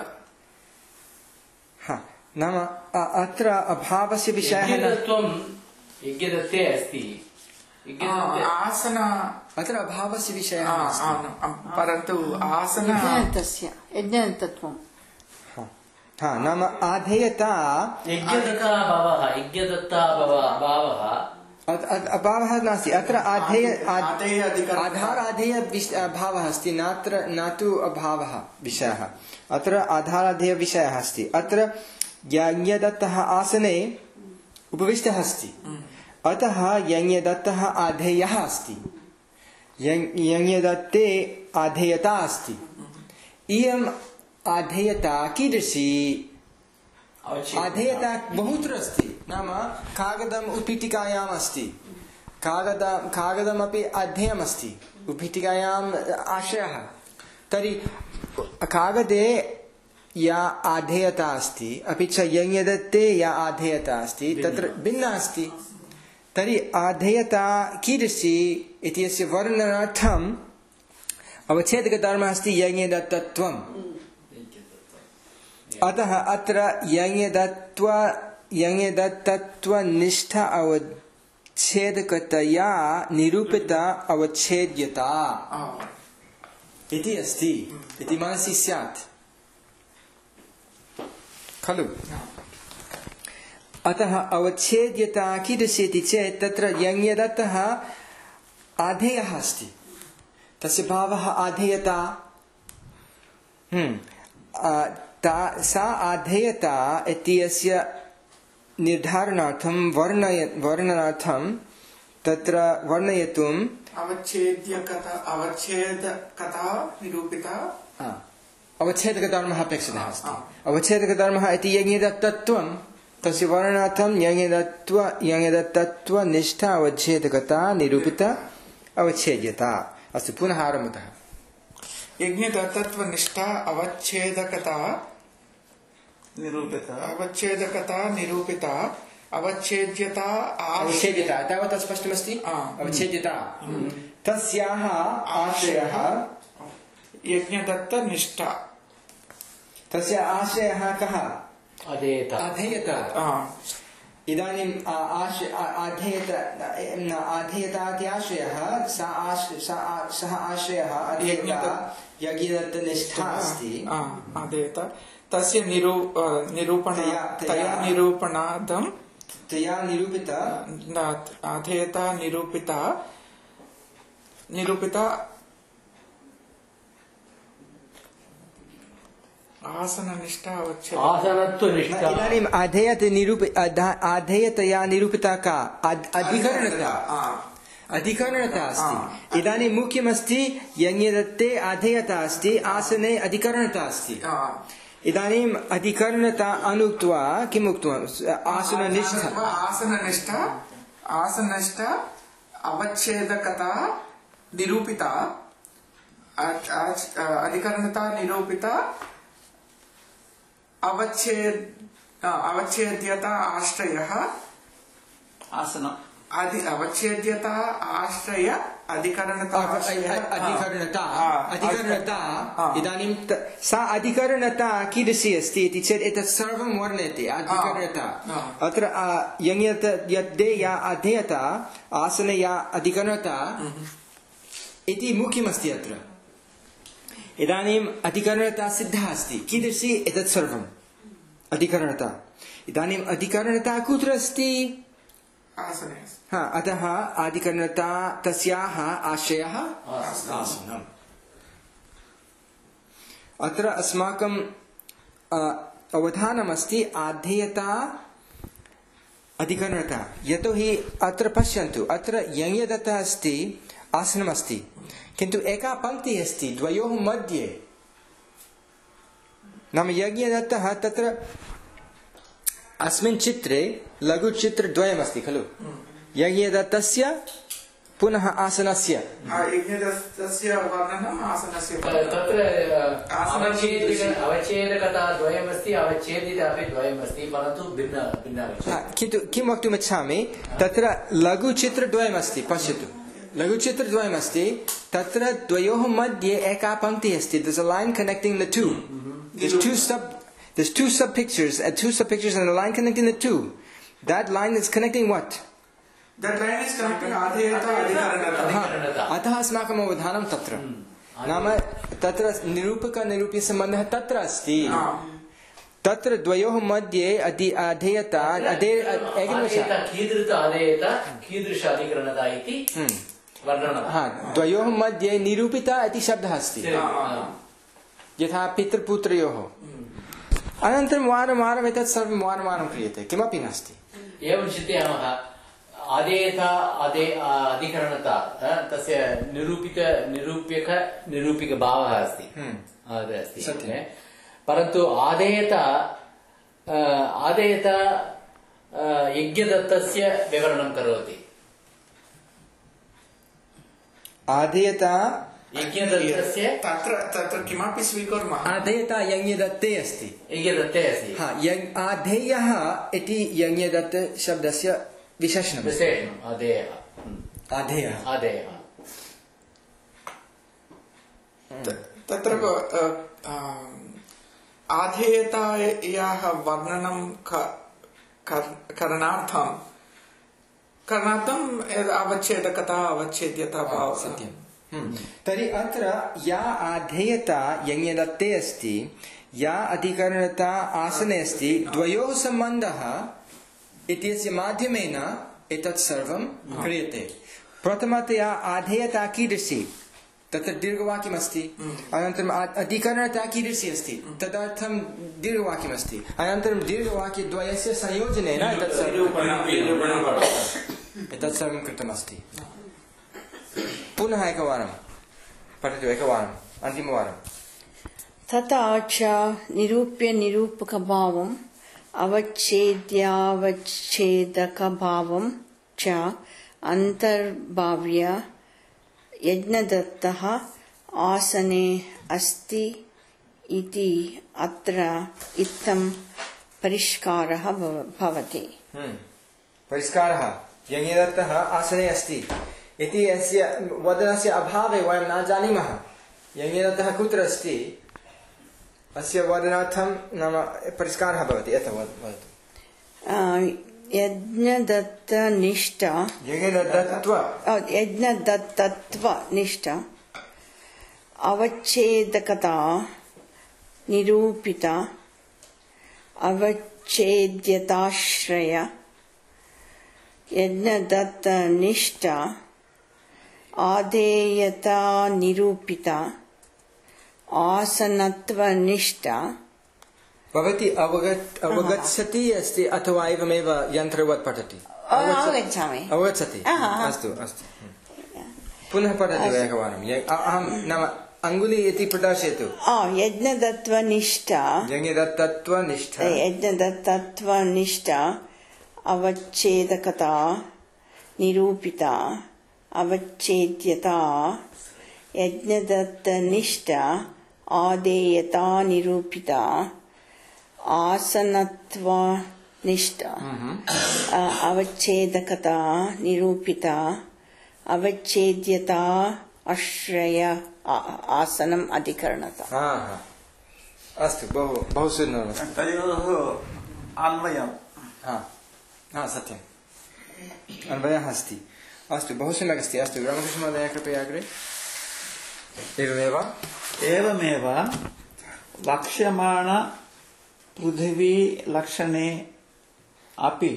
हा नाम अत्र अभावस्य विषयः यज्ञदत्ते अस्ति। आसन अत्र अभावस्य विषयः परन्तु आसन यज्ञदत्तत्वम् हा नाम आधेयता यज्ञदत्ता भावः यज्ञदत्ता भावः अभावः नास्ति अत्र आधेय आधेय अधिकरण आधार आधेय भावः अस्ति नात्र न तु अभावः विषयः अत्र आधाराधेय विषयः अस्ति अत्र यज्ञदत्तः आसने उपविष्टः अस्ति अतः यज्ञदत्तः आधेयः अस्ति यज्ञदत्ते आधेयता अस्ति इयम् आधेयता कीदृशी आधेयता बहुत्र अस्ति नाम कागदम् उत्पीठिकायाम् अस्ति कागद कागदमपि आधेयम् अस्ति उत्पीठिकायाम् आशयः तर्हि कागदे या आधेयता अस्ति अपि च यज्ञदत्ते या आधेयता अस्ति तत्र भिन्ना अस्ति तर्हि आधेयता कीदृशी इत्यस्य वर्णनार्थम् अवच्छेदकधर्मः अस्ति यज्ञदत्तत्वम् अतः अत्र यज्ञदत्त्व यज्ञदत्तत्वनिष्ठ अवच्छेदकतया निरूपिता अवच्छेद्यता इति अस्ति इति मनसि स्यात् खलु अतः अवच्छेद्यता कीदृशी इति चेत् तत्र यज्ञदत्तः आधेयः अस्ति तस्य भावः आधेयता सा आधेयता इत्यस्य निर्धारणार्थं वर्णय वर्णनार्थं तत्र वर्णयितुम् अवच्छेद्यकता अवच्छेदकता निरूपिता अवच्छेदकधर्मः अपेक्षितः अस्ति अवच्छेदकधर्मः इति यज्ञदत्तत्वं तस्य वर्णनार्थं यज्ञदत्त्व यज्ञदत्तत्वनिष्ठ अवच्छेदकता निरूपिता अवच्छेद्यता अस्तु पुनः आरम्भतः यज्ञदत्तत्वनिष्ठा अवच्छेदकता निरूपिता अवच्छेदकता निरूपिता अवच्छेद्यता अवच्छेद्यता तावत् स्पष्टमस्ति अवच्छेद्यता तस्याः आशयः यज्ञदत्तनिष्ठा तस्य आशयः कः अधेयता अधेयता इदानीम् आधेयता आधेयता इति आशयः सः आशयः यज्ञदत्तनिष्ठा अस्ति आधेयता तस्य निरू निरूपण तया निरूपणादं तया निरूपिता आधेयता निरूपिता निरूपिता आसननिष्ठा आसनत्वनिष्ठा इदानीम् आधेयत निरूप आधेयतया निरूपिता का अधिकरणता अधिकरणता अस्ति इदानीं मुख्यमस्ति यज्ञदत्ते आधेयता अस्ति आसने अधिकरणता अस्ति इदानीम् अधिकरणता अनुक्त्वा किम् उक्तवान् आसननिष्ठा आसननिष्ठा आसननिष्ठा अवच्छेदकता निरूपिता अधिकरणता निरूपिता अवच्छेद अवच्छेद्यता आश्रयः आसन आदि अवच्छेद्यता आश्रय अधिकरणता अधिकरणता अधिकरणता इदानीं सा अधिकरणता कीदृशी अस्ति इति चेत् एतत् सर्वं वर्ण्यते अधिकरणता अत्र यज्ञदत्ते या अधेयता आसने या अधिकरणता इति मुख्यमस्ति अत्र इदानीम् अधिकरणता सिद्धा अस्ति कीदृशी एतत् सर्वम् अधिकरणता इदानीम् अधिकरणता कुत्र अस्ति आसने हा अतः अधिकरणता तस्याः आशयः आसनम् अत्र अस्माकं अवधानमस्ति आधेयता अधिकरणता यतोहि अत्र पश्यन्तु अत्र यज्ञदत्तः अस्ति आसनमस्ति किन्तु एका पङ्क्तिः अस्ति द्वयोः मध्ये नाम यज्ञदत्तः तत्र अस्मिन् चित्रे लघुचित्रद्वयमस्ति खलु यज्ञदत्तस्य पुनः आसनस्य यज्ञदत्तस्य वर्णनम् आसनस्य तत्र अवच्छेदकता द्वयमस्ति अवच्छेदिता अपि द्वयमस्ति परन्तु भिन्न भिन्न किन्तु किं वक्तुमिच्छामि तत्र लघुचित्रद्वयमस्ति पश्यतु लघुचित्रद्वयमस्ति तत्र द्वयोः मध्ये एका पङ्क्तिः अस्ति there's a line connecting the two there's two sub there's two sub pictures and two sub pictures and a line connecting the two that line is connecting what that line is connecting आधेयता अधिकरणता अतः अस्माकम् अवधानं तत्र नाम तत्र निरूपक निरूप्य सम्बन्धः तत्र अस्ति तत्र द्वयोः मध्ये अति अधेयता अधे आधेयता कीदृश आधेयता कीदृश अधिकरणता इति वर्णनं। हा, द्वयोः मध्ये निरूपिता इति शब्दः अस्ति, यथा पितृपुत्रयोः। अनन्तरं वारं वारम् एतत् सर्वं वारं वारं क्रियते, किमपि नास्ति। एवं चिन्तयामः, आदेयता आदे अधिकरणता तस्य निरूपित निरूप्यक निरूपिकभावः अस्ति अस्ति परन्तु आदेयता आदेयता यज्ञदत्तस्य विवरणं करोति। आदेयता यज्ञदत्तस्य तत्र तत्र किमपि स्वीकुर्मः। आदेयता यज्ञदत्ते अस्ति, यज्ञदत्ते अस्ति। हा, आधेयः इति यज्ञदत्त शब्दस्य विशेषणं विशेषणम् आधेयः आधेयः आधेयः तत्र आधेयतायाः वर्णनं करणार्थं करणार्थम् अवच्छेदकता अवच्छेद्यता भावः सत्यं। तर्हि अत्र या आधेयता यज्ञदत्ते अस्ति, या अधिकरणता आसने अस्ति, द्वयोः सम्बन्धः इत्यस्य माध्यमेन एतत् सर्वं क्रियते। प्रथमतया आधेयता कीदृशी, तत्र दीर्घवाक्यमस्ति। अनन्तरम् अधिकरणता कीदृशी अस्ति, तदर्थं दीर्घवाक्यमस्ति। अनन्तरं दीर्घवाक्यद्वयस्य संयोजनेन एतत् एतत् सर्वं कृतमस्ति। पुनः एकवारं पठतु, एकवारम् अन्तिमवारं। तथा च निरूप्य निरूपकभावम् अवच्छेद्यावच्छेदकभावं च अन्तर्भाव्य यज्ञदत्तः आसने अस्ति इति अत्र इत्थं परिष्कारः भवति। परिष्कारः यज्ञदत्तः आसने अस्ति इति अस्य वदनस्य अभावे वयं न जानीमः यज्ञदत्तः कुत्र अस्ति। अस्य वदनार्थं नाम परिष्कारः भवति। यथा वदतु। यज्ञदत्तनिष्ठ यज्ञदत्तत्व यज्ञदत्तत्वनिष्ठ अवच्छेदकता निरूपिता अवच्छेद्यताश्रय यज्ञदत्तनिष्ठ आधेयता निरूपिता आसनत्वनिष्ठ। भवती अवगत अवगच्छति अस्ति अथवा एवमेव यन्त्रवत् पठति? अवगच्छामि। अवगच्छति, अस्तु अस्तु। पुनः पठतु एकवारं। अहं नाम अङ्गुली इति प्रदर्शयतु। यज्ञदत्तनिष्ठ यज्ञदत्तत्वनिष्ठ यज्ञदत्तत्वनिष्ठ अवच्छेदकता निरूपिता अवच्छेद्यता यज्ञदत्तनिष्ठ आधेयता निरूपिता आसनत्वनिष्ठ अवच्छेदकता निरूपिता अवच्छेद्यता आश्रय आसनम् अधिकरणता। अस्तु, बहु बहु सुन्दरमस्ति। तयोः अन्वयं सत्यम्, अन्वयः अस्ति। अस्तु, बहु सम्यक् अस्ति। अस्तु, रामकृष्णमहोदय कृपया अग्रे। एवमेव एवमेव वक्ष्यमाण पृथिवी लक्षणे अपि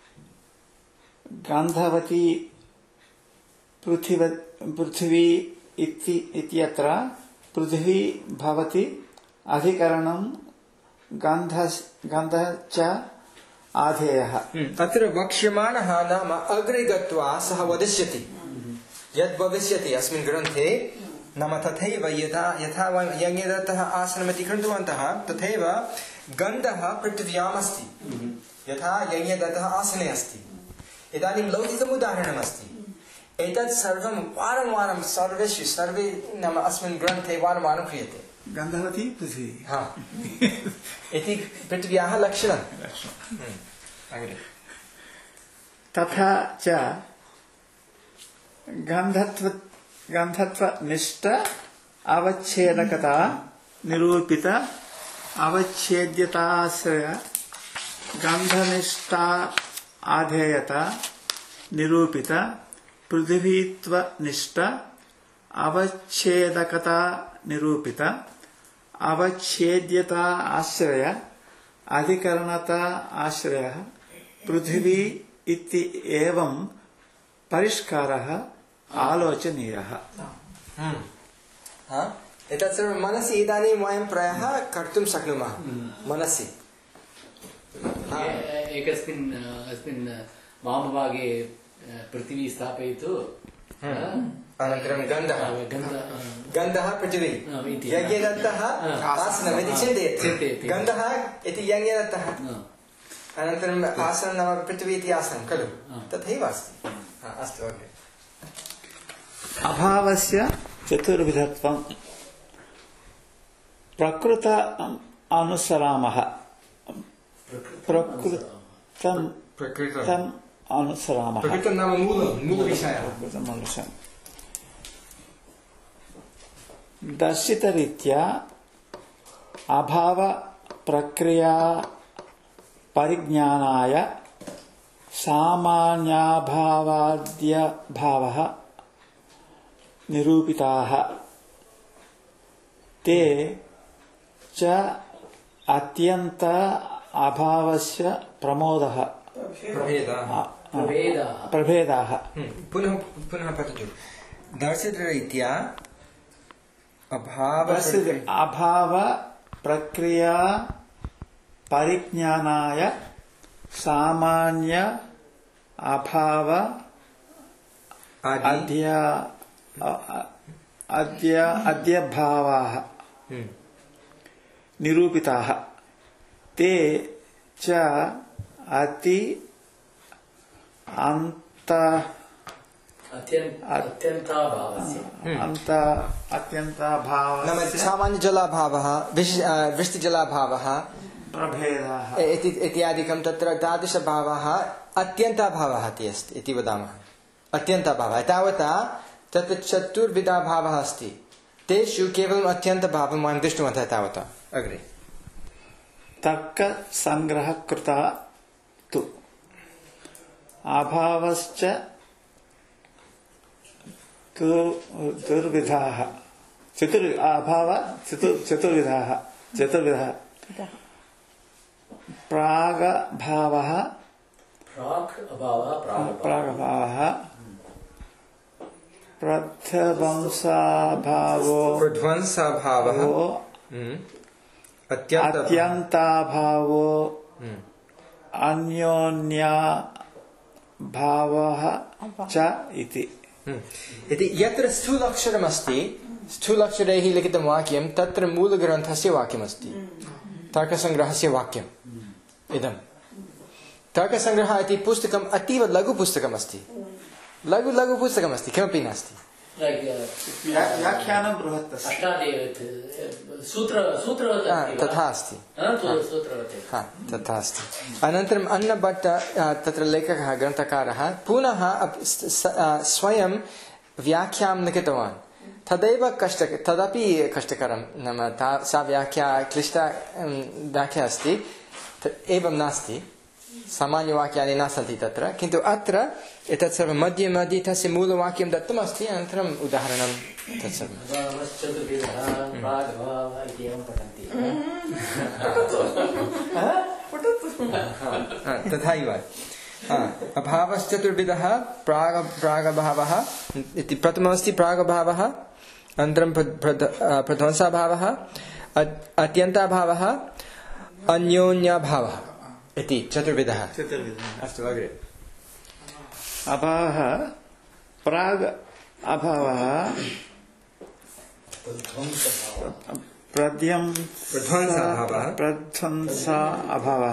गन्धवती पृथिव पृथिवी इति इत्यत्र पृथिवी भवति अधिकरणं गन्धः गन्धः च आधेयः। अत्र वक्ष्यमाणः नाम अग्रे गत्वा सः वदिष्यति यद् भविष्यति अस्मिन् ग्रन्थे। नाम तथैव यथा यथा वयं यज्ञदत्तः आसनमिति कृतवन्तः तथैव गन्धः पृथिव्याम् अस्ति, यथा यज्ञदत्तः आसने अस्ति। इदानीं लौकिकम् उदाहरणमस्ति। एतत् सर्वं वारं वारं सर्वेषु सर्वे नाम अस्मिन् ग्रन्थे वारं वारं क्रियते। गन्धवती पृथिवी इति पृथिव्याः लक्षणं। तथा च गन्धत्व गन्धत्वनिष्ठ अवच्छेदकता निरूपित अवच्छेद्यताश्रय गन्धनिष्ठा आधेयता निरूपित पृथिवीत्वनिष्ठ अवच्छेदकता निरूपित अवच्छेद्यता आश्रय अधिकरणता आश्रयः पृथिवी इति एवं परिष्कारः आलोचनीयः। एतत् सर्वं मनसि इदानीं वयं प्रायः कर्तुं शक्नुमः मनसि। एकस्मिन् अस्मिन् वामभागे पृथिवी स्थापयतु, अनन्तरं गन्धः गन्धः पृथिवी यज्ञदत्तः आसनम् इति चिन्तयति। गन्धः इति यज्ञदत्तः, अनन्तरम् आसनं नाम पृथिवी इति आसनं खलु, तथैव अस्ति। अस्तु अग्रे। अभावस्य चतुर्विधत्वं प्रकृत अनुसरामः। प्रकृतं प्रकृतम् अनुसरामः। प्रकृतं नाम मूलं मूलविषयः। दर्शितरीत्या अभाव प्रक्रिया परिज्ञानाय सामान्याभावाद्य भावः निरूपिताः। ते च अत्यन्त अभावस्य प्रमोदः प्रभेदाः। पुनः पुनः पठतु। दर्शितरीत्या अभाव अभाव प्रक्रिया परिज्ञानाय सामान्य अभाव अद्य अद्य अद्य भावाः निरूपिताः। ते च अति अन्त अत्यन्ताभावस्य सामान्य जलाभावः वृष्टिजलाभावः प्रभेदाः इत्यादिकं तत्र तादृशभावः अत्यन्ताभावः इति वदामः। अत्यन्ताभावः तावता तत्र चतुर्विधा भावः अस्ति, तेषु केवलम् अत्यन्तभावं वयं दृष्टवन्तः तावता। अग्रे तर्कसङ्ग्रहकृता तु अभावश्च चतुर्विधाः चतुर् अभाव चतुर्विधाः चतुर्विधः प्रागभावः प्रागभावः प्रध्वंसाभावो प्रध्वंसाभावः अत्यन्ताभावो अन्योन्याभावः च इति। इति यत्र स्थूलाक्षरमस्ति, स्थूलाक्षरैः लिखितं वाक्यं तत्र मूलग्रन्थस्य वाक्यमस्ति, तर्कसङ्ग्रहस्य वाक्यम् इदं। तर्कसङ्ग्रहः इति पुस्तकम् अतीव लघु पुस्तकमस्ति, लघु लघु पुस्तकमस्ति, किमपि नास्ति। व्याख्यानं बृहत् तथा अस्ति तथा अस्ति। अनन्तरम् अन्नभट्ट तत्र लेखकः ग्रन्थकारः पुनः स्वयं व्याख्यां लिखितवान्। तदैव कष्ट तदपि कष्टकरं, नाम सा व्याख्या क्लिष्टा व्याख्या अस्ति, एवं नास्ति, सामान्यवाक्यानि न सन्ति तत्र, किन्तु अत्र एतत् सर्वं मध्ये मध्ये तस्य मूलवाक्यं दत्तमस्ति, अनन्तरम् उदाहरणं तत्सर्वं। तथैव अभावश्चतुर्विधः प्राग प्रागभावः इति प्रथममस्ति प्रागभावः, अनन्तरं प्रध्वंसाभावः, अत्यन्ताभावः, अन्योन्याभावः इति चतुर्विधः। अस्तु अग्रे। अभावः प्राग अभावः प्रध्वंसा अभावः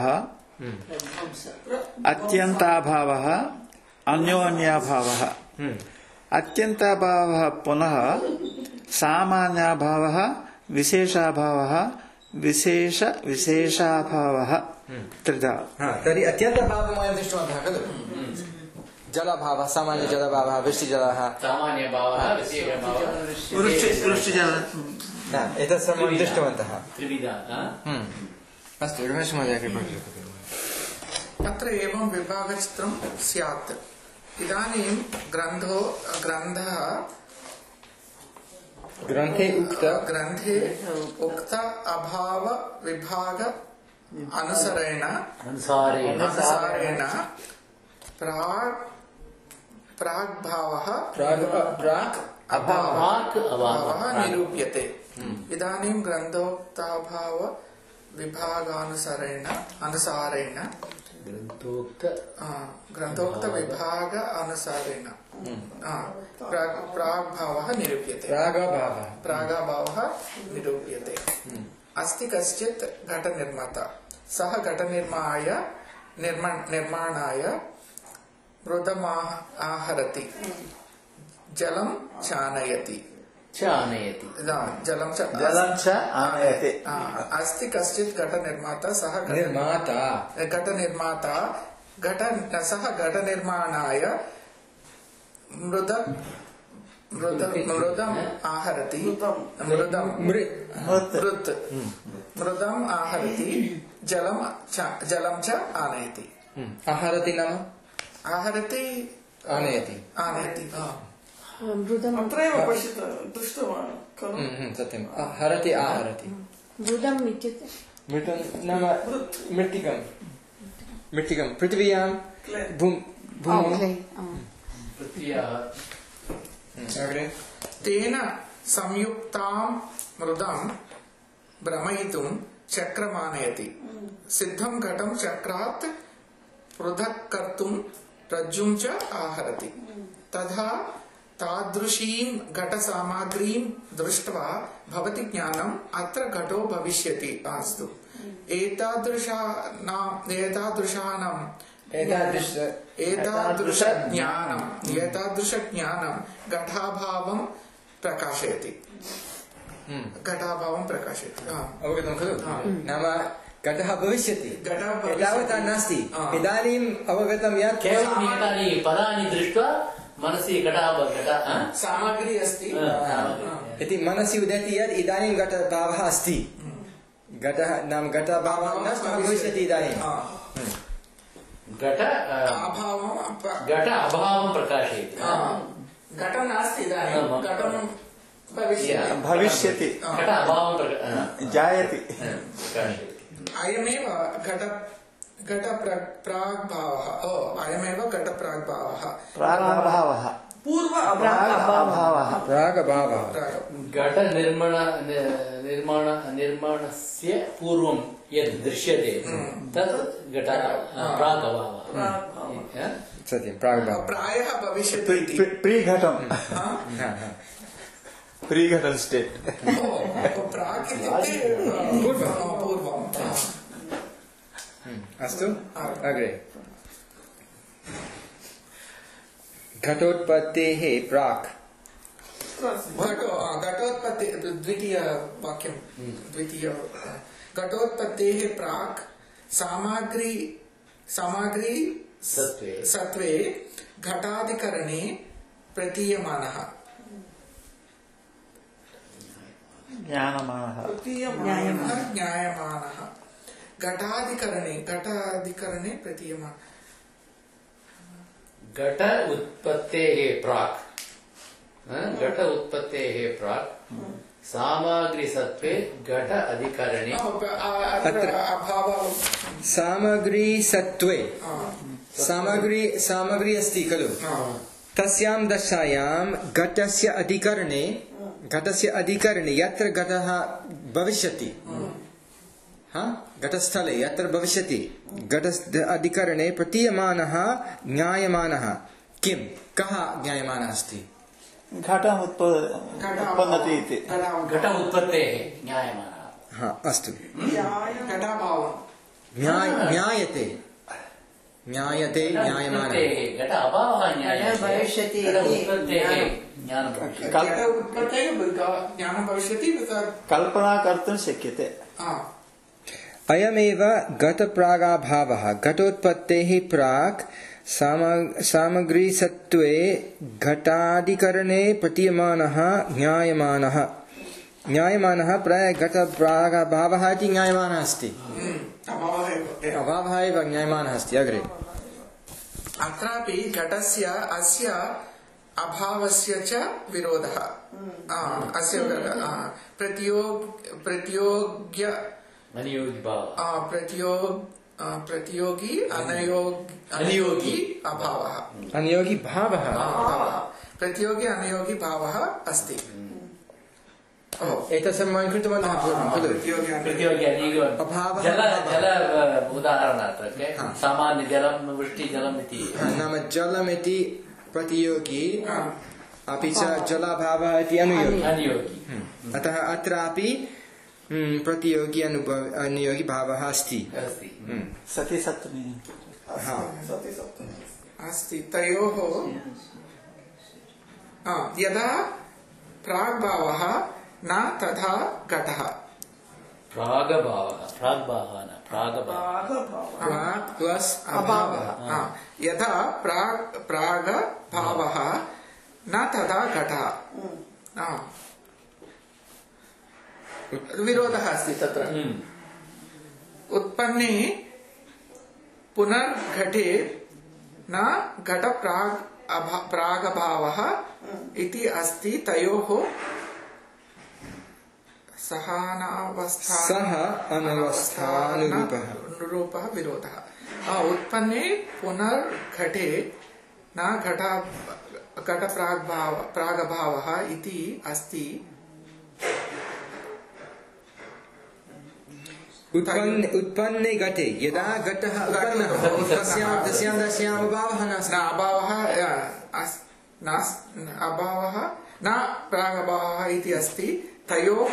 अत्यन्ताभावः अन्योन्याभावः। अत्यन्ताभावः पुनः सामान्याभावः विशेषाभावः विशेष विशेषाभावः त्रिधा। तर्हि अत्यन्तभावं वयं दृष्टवन्तः खलु, जलभावः, सामान्य जलभावः, वृष्टिजलः, एतत् सर्वं दृष्टवन्तः। अस्तु रमेशमहोदय तत्र एवं विभागचित्रं स्यात्। इदानीं ग्रन्थो ग्रन्थः ग्रन्थे उक्त ग्रन्थे उक्त अभाव विभाग अनुसरेण अनुसारेण अनुसारेण प्राक् प्राक् भावः प्राग् प्राक् अभावः प्राक् भावः अभावः निरूप्यते इदानीं ग्रन्थोक्ताभाव विभागानुसारेण अनुसारेण ग्रन्थोक्त ग्रन्थोक्त विभाग अनुसारेण प्राग् भावः निरूप्यते प्रागभावः प्रागभावः निरूप्यते अस्ति कश्चित् घटनिर्माता सः घटनिर्माय निर्मा निर्माणाय मृदमाह आहरति जलं चानयति चानयति जलं च जलं च आनयति अस्ति कश्चित् घटनिर्माता सः निर्माता घटनिर्माता घट सः घटनिर्माणाय मृद मृद मृदम् आहरति मृदं मृत् मृदम् आहरति जलं च जलं च आनयति आहरति नाम आहरति आनयति आनयति अत्रैव पश्यतु दृष्टवान् खलु सत्यं हरति आहरति मृदम् इत्युक्ते मृतं नाम मृत्तिकं मृत्तिकं पृथिव्यां भूमौ अग्रे तेन संयुक्तां मृदं भ्रमयितुं चक्रमानयति सिद्धं घटं चक्रात् पृथक् कर्तुं रज्जुं च आहरति तथा तादृशीं घटसामग्रीं दृष्ट्वा भवति ज्ञानम् अत्र घटो भविष्यति अस्तु एतादृशानाम् एतादृशानाम् एतादृश एतादृशज्ञानम् एतादृशज्ञानं घटाभावं प्रकाशयति घटाभावं प्रकाशयति अवगतं खलु नाम घटः भविष्यति घटः भविष्यति। एतावता नास्ति इदानीम् अवगतं यत् केवलम् एतानि पदानि दृष्ट्वा मनसि घटः घटः सामग्री अस्ति इति मनसि उदेति यत् इदानीं घटभावः अस्ति घटः नाम घटभावः न भविष्यति इदानीं घट अभावं घट अभावं प्रकाशयति घटः नास्ति इदानीं घटं भविष्यति भविष्यति घट अभावं प्रका- जायति प्रकाशयति अयमेव घट घट प्राग्भावः ओ अयमेव घट प्राग्भावः प्रागभावः पूर्व प्रागभावः प्रागभावः घट निर्माण निर्माण निर्माणस्य पूर्वं यद् दृश्यते तत् घट प्राक् अभावः सत्यं प्रागभावः प्रायः भविष्यति इति। प्रीघटं हा, हा। प्रीघटन स्टेट ओ, प्राक् इत्युक्ते पूर्वं पूर्वं अस्तु अग्रे घटोत्पत्तेः प्राक् घटो घटोत्पत्ति द्वितीय वाक्यं द्वितीय घटोत्पत्तेः प्राक् सामग्री सामग्री सत्त्वे सत्त्वे घटाधिकरणे प्रतीयमानः ज्ञानमानः ज्ञायमानः घटाधिकरणे घटाधिकरणे प्रतीयमान घट उत्पत्तेः प्राक् घट उत्पत्तेः प्राक् सामग्रीसत्त्वे घट अधिकरणे अत्र अभावः सामग्री सत्त्वे सामग्री सामग्री अस्ति खलु तस्यां दशायां घटस्य अधिकरणे घटस्य अधिकरणे यत्र घटः भविष्यति घटस्थले यत्र भविष्यति घटस्य अधिकरणे प्रतीयमानः ज्ञायमानः किं कः ज्ञायमानः अस्ति घटम् उत्पन्नति इति घट उत्पत्तेः ज्ञायमानः हा अस्तु घटाभावः ज्ञाय ज्ञायते ज्ञायते ज्ञायमानः घट अभावः ज्ञायते भविष्यति घट इति उत्पत्तेः ज्ञानं भविष्यति। घट उत्पत्तेः ज्ञानं भविष्यति कल्पना कर्तुं शक्यते अयमेव घटप्रागाभावः घटोत्पत्तेः प्राक् सामग्रीसत्त्वे घटाधिकरणे प्रतीयमानः ज्ञायमानः ज्ञायमानः प्राय घटप्रागाभावः इति ज्ञायमानः अस्ति अभावः एव ज्ञायमानः अस्ति अग्रे अत्रापि घटस्य अस्य अभावस्य च विरोधः अस्य प्रतियोग प्रतियोग्य अनियोगी भाव प्रतियोग प्रतियोगी अनयोग अनियोगी अभावः अनियोगी भावः प्रतियोगी अनियोगी भावः अस्ति एतस्य वयं कृतवन्तः पूर्वं खलु प्रतियोगी अनियोगी अभावः जल जल उदाहरणार्थं सामान्य जलं वृष्टिजलम् इति नाम जलमिति प्रतियोगी अपि च जलाभावः इति अनुयोगी अनियोगी अतः अत्रापि प्रतियोगी अनुभव अनियोगी भावः अस्ति सति सप्तमी अस्ति तयोः यदा प्राग्भावः न तथा घटः प्रागभावः प्राग्भावः न प्रागभावः प्राग् प्लस् अभावः यदा प्राग् प्रागभावः न तथा घटः विरोधः अस्ति तत्र उत्पन्ने पुनर्घटे न घट प्राग् प्रागभावः इति अस्ति तयोः सहानावस्था सह अनवस्थानुरूपः विरोधः उत्पन्ने पुनर्घटे न घट घट प्राग्भाव प्रागभावः इति अस्ति उत्पन्ने उत्पन्ने घटे यदा घटः उत्पन्नः तस्यां तस्यां तस्याम् अभावः नास्ति न अभावः अभावः न प्रागभावः इति अस्ति तयोः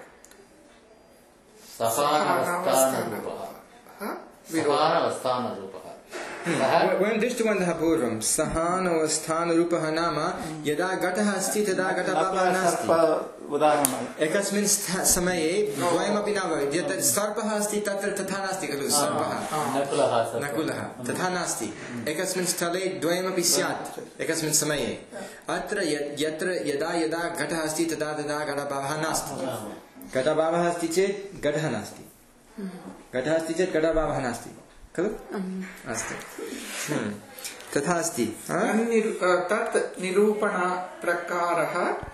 सहानवस्थानरूपः वयं दृष्टवन्तः पूर्वं सहानवस्थानरूपः नाम यदा घटः अस्ति तदा घटभावः नास्ति एकस्मिन् समये द्वयमपि न भवेत् यत् सर्पः अस्ति तत्र तथा नास्ति खलु सर्पः नकुलः तथा नास्ति एकस्मिन् स्थले द्वयमपि स्यात् एकस्मिन् समये अत्र यत्र यदा यदा घटः अस्ति तदा तदा घटभावः नास्ति घटभावः अस्ति चेत् घटः नास्ति घटः अस्ति चेत् घटभावः नास्ति खलु अस्तु तथा अस्ति तत् निरूपण प्रकारः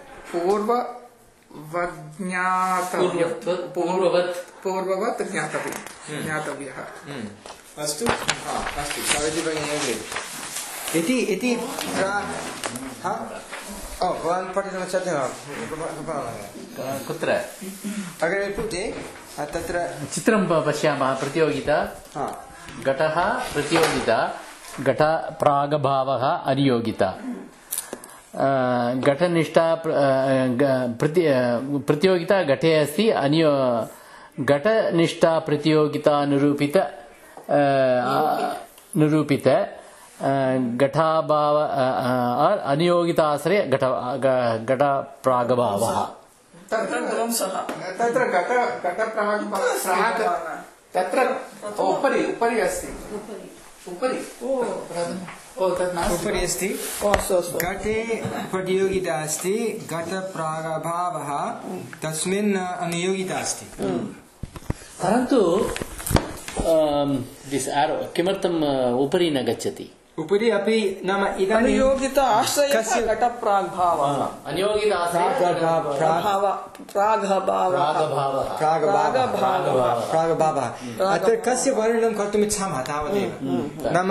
पूर्ववज्ञातव्यः पूर्ववत् पूर्ववत् ज्ञातव्यः ज्ञातव्यः अस्तु अस्तु सावित्री भगिनी अग्रे इति इति भवान् पठितुं शक्नोति कुत्र अग्रे पुटे तत्र चित्रं पश्यामः प्रतियोगिता घटः प्रतियोगिता घट प्रागभावः अनियोगिता घटनिष्ठा प्रतियोगिता घटे अस्ति अनियो घटनिष्ठा प्रतियोगिता निरूपित निरूपित घटाभाव अनियोगिताश्रय घट घट प्रागभावः तत्र तत्र घट घट प्राग् तत्र उपरि उपरि अस्ति उपरि उपरि अस्ति घटे प्रतियोगिता अस्ति घट प्रागभावः तस्मिन् अनियोगिता अस्ति परन्तु दिस् आरो किमर्थम् उपरि न गच्छति उपरि अपि नाम इदानीं अनियोगिता आश्रयः घट प्राग्भावः अनियोगिता प्रागभावः अत्र कस्य वर्णनं कर्तुम् इच्छामः तावदेव नाम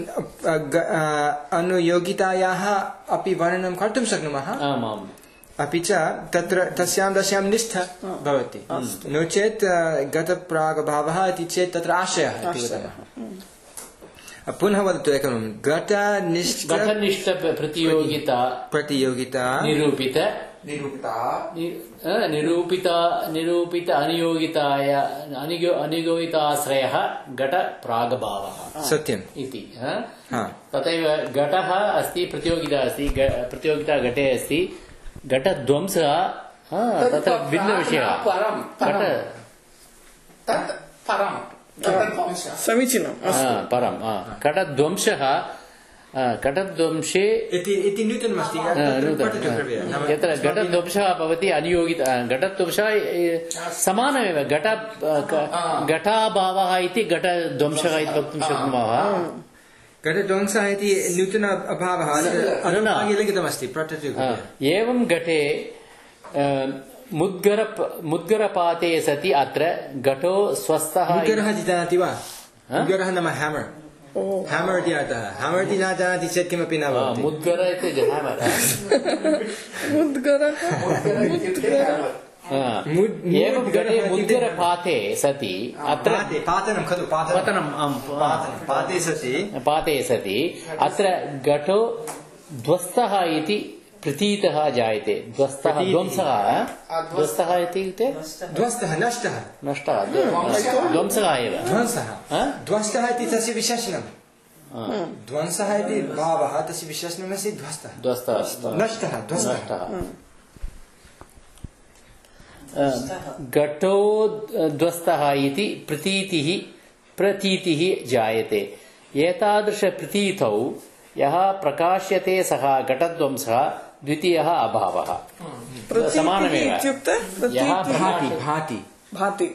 अनुयोगितायाः अपि वर्णनं कर्तुं शक्नुमः अपि च तत्र तस्यां दस्यां निष्ठा भवति नो चेत् घटप्रागभावः इति चेत् तत्र आशयः इति वदामः पुनः वदतु एकं घटनिष्ठ घटनिष्ठ प्रतियोगिता प्रतियोगिता निरूपित निरूपिता निरूपित निरूपित अनियोगिताय अनियोगिताश्रयः घट प्रागभावः सत्यम् इति तथैव घटः अस्ति प्रतियोगिता अस्ति प्रतियोगिता घटे अस्ति घटध्वंसः तत्र भिन्नविषयः घट तत् परम् समीचीनं परं घटध्वंसः घटध्वंसे इति नूतनमस्ति यत्र घटध्वंसः भवति अनियोगिता घटध्वंसः समानमेव घट घटाभावः इति घटध्वंसः इति वक्तुं शक्नुमः घटध्वंसः इति नूतन अभावः लिखितमस्ति एवं घटे मुद्गर मुद्गरपाते सति अत्र घटो स्वस्थः मुद्गरः जानाति वा मुद्गरः नाम हैमर हैमर इति अर्थः हैमर इति न जानाति चेत् किमपि न भवति मुद्गर इति हैमर मुद्गरः एवं घटे मुद्गरपाते सति अत्र पातनं खलु पातनं पाते सति पाते सति अत्र घटो ध्वस्तः इति प्रतीतः जायते ध्वस्तः ध्वंसः ध्वस्तः इत्युक्ते ध्वस्तः नष्टः नष्टः ध्वंसः एव ध्वंसः ध्वस्तः इति तस्य विशेषणं ध्वंसः इति भावः तस्य विशेषणमस्ति ध्वस्तः ध्वस्तः नष्टः ध्वस्तः घटो ध्वस्तः इति प्रतीतिः प्रतीतिः जायते एतादृश प्रतीतौ यः प्रकाश्यते सः घटध्वंसः द्वितीयः अभावः समानमेव यः भाति भाति भाति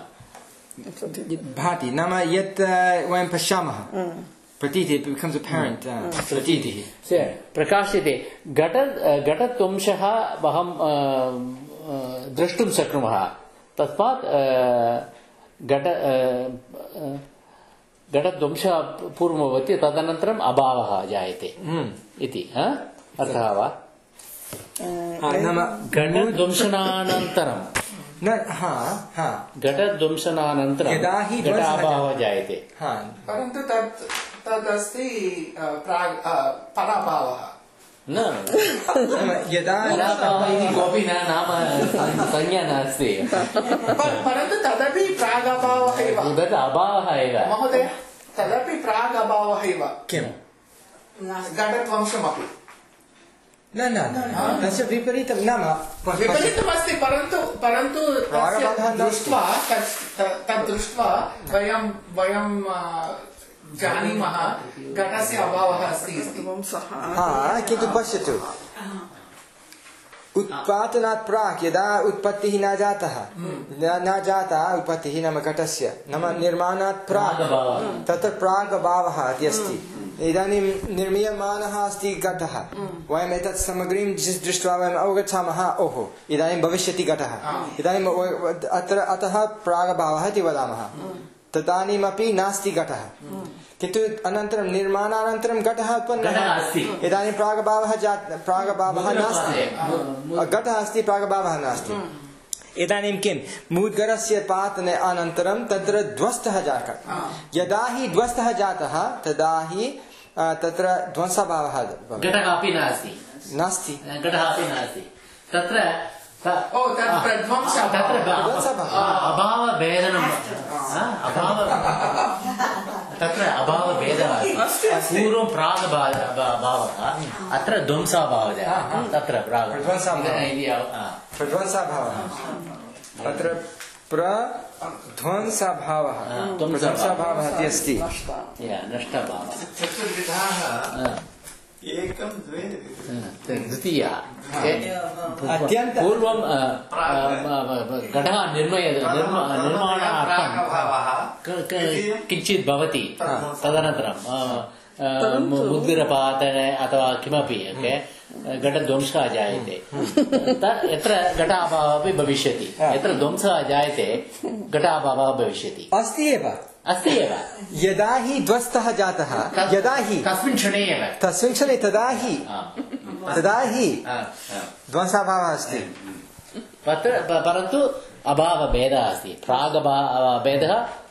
भाति नाम यत् वयं पश्यामः प्रतीतिः becomes apparent प्रतीतिः प्रकाश्यते घट घटध्वंसः वयं द्रष्टुं शक्नुमः तस्मात् घट घटध्वंसः पूर्वं भवति तदनन्तरम् अभावः जायते इति अर्थः वा नाम घटध्वंसनानन्तरं घटध्वंसनानन्तरं घटाभावः जायते परन्तु तत् तदस्ति पराभावः न यदा कोऽपि न नाम संज्ञा नास्ति परन्तु तदपि प्रागभावः एव तद् अभावः एव महोदय तदपि प्रागभावः एव किं घटध्वंसमपि न न तस्य विपरीतं नाम विपरीतमस्ति परन्तु परन्तु दृष्ट्वा तद् दृष्ट्वा वयं वयं जानीमः घटस्य अभावः अस्ति किन्तु पश्यतु उत्पादनात् प्राक् यदा उत्पत्तिः न जातः न जाता उत्पत्तिः नाम घटस्य नाम निर्माणात् प्राक् तत्र प्रागभावः इति अस्ति इदानीं निर्मीयमानः अस्ति घटः वयम् एतत् सामग्रीं दृष्ट्वा वयम् अवगच्छामः ओहो इदानीं भविष्यति घटः इदानीम् अत्र अतः प्रागभावः इति वदामः तदानीमपि नास्ति घटः किन्तु अनन्तरं निर्माणानन्तरं घटः उत्पन्नः इदानीं प्रागभावः प्रागभावः नास्ति घटः अस्ति प्रागभावः नास्ति इदानीं किं मुद्गरस्य पातने अनन्तरं तत्र ध्वस्तः जातः यदा हि ध्वस्तः जातः तदा हि तत्र ध्वंसभावः घटः अपि नास्ति नास्ति घटः अपि नास्ति तत्र अभावभेदनम् अभाव तत्र अभावभेदः पूर्वं प्रागभावः अत्र ध्वंसाभावः तत्र प्रध्वंसाभावः अत्र प्रध्वंसाभावः ध्वंसाभावः इति अस्ति नष्टभावः चतुर्विधाः एकं द्वे द्वितीयः पूर्वं घटः निर्मय निर्माणार्थं किञ्चित् भवति तदनन्तरं मुद्गरपातने अथवा किमपि घटध्वंसः जायते यत्र घटाभावः अपि भविष्यति यत्र ध्वंसः जायते घटाभावः भविष्यति अस्ति एव अस्ति एव यदा हि ध्वस्तः जातः यदा हि तस्मिन् क्षणे एव तस्मिन् क्षणे तदा हि तदा हि ध्वंसाभावः अस्ति परन्तु अभावभेदः अस्ति प्रागभावभेदः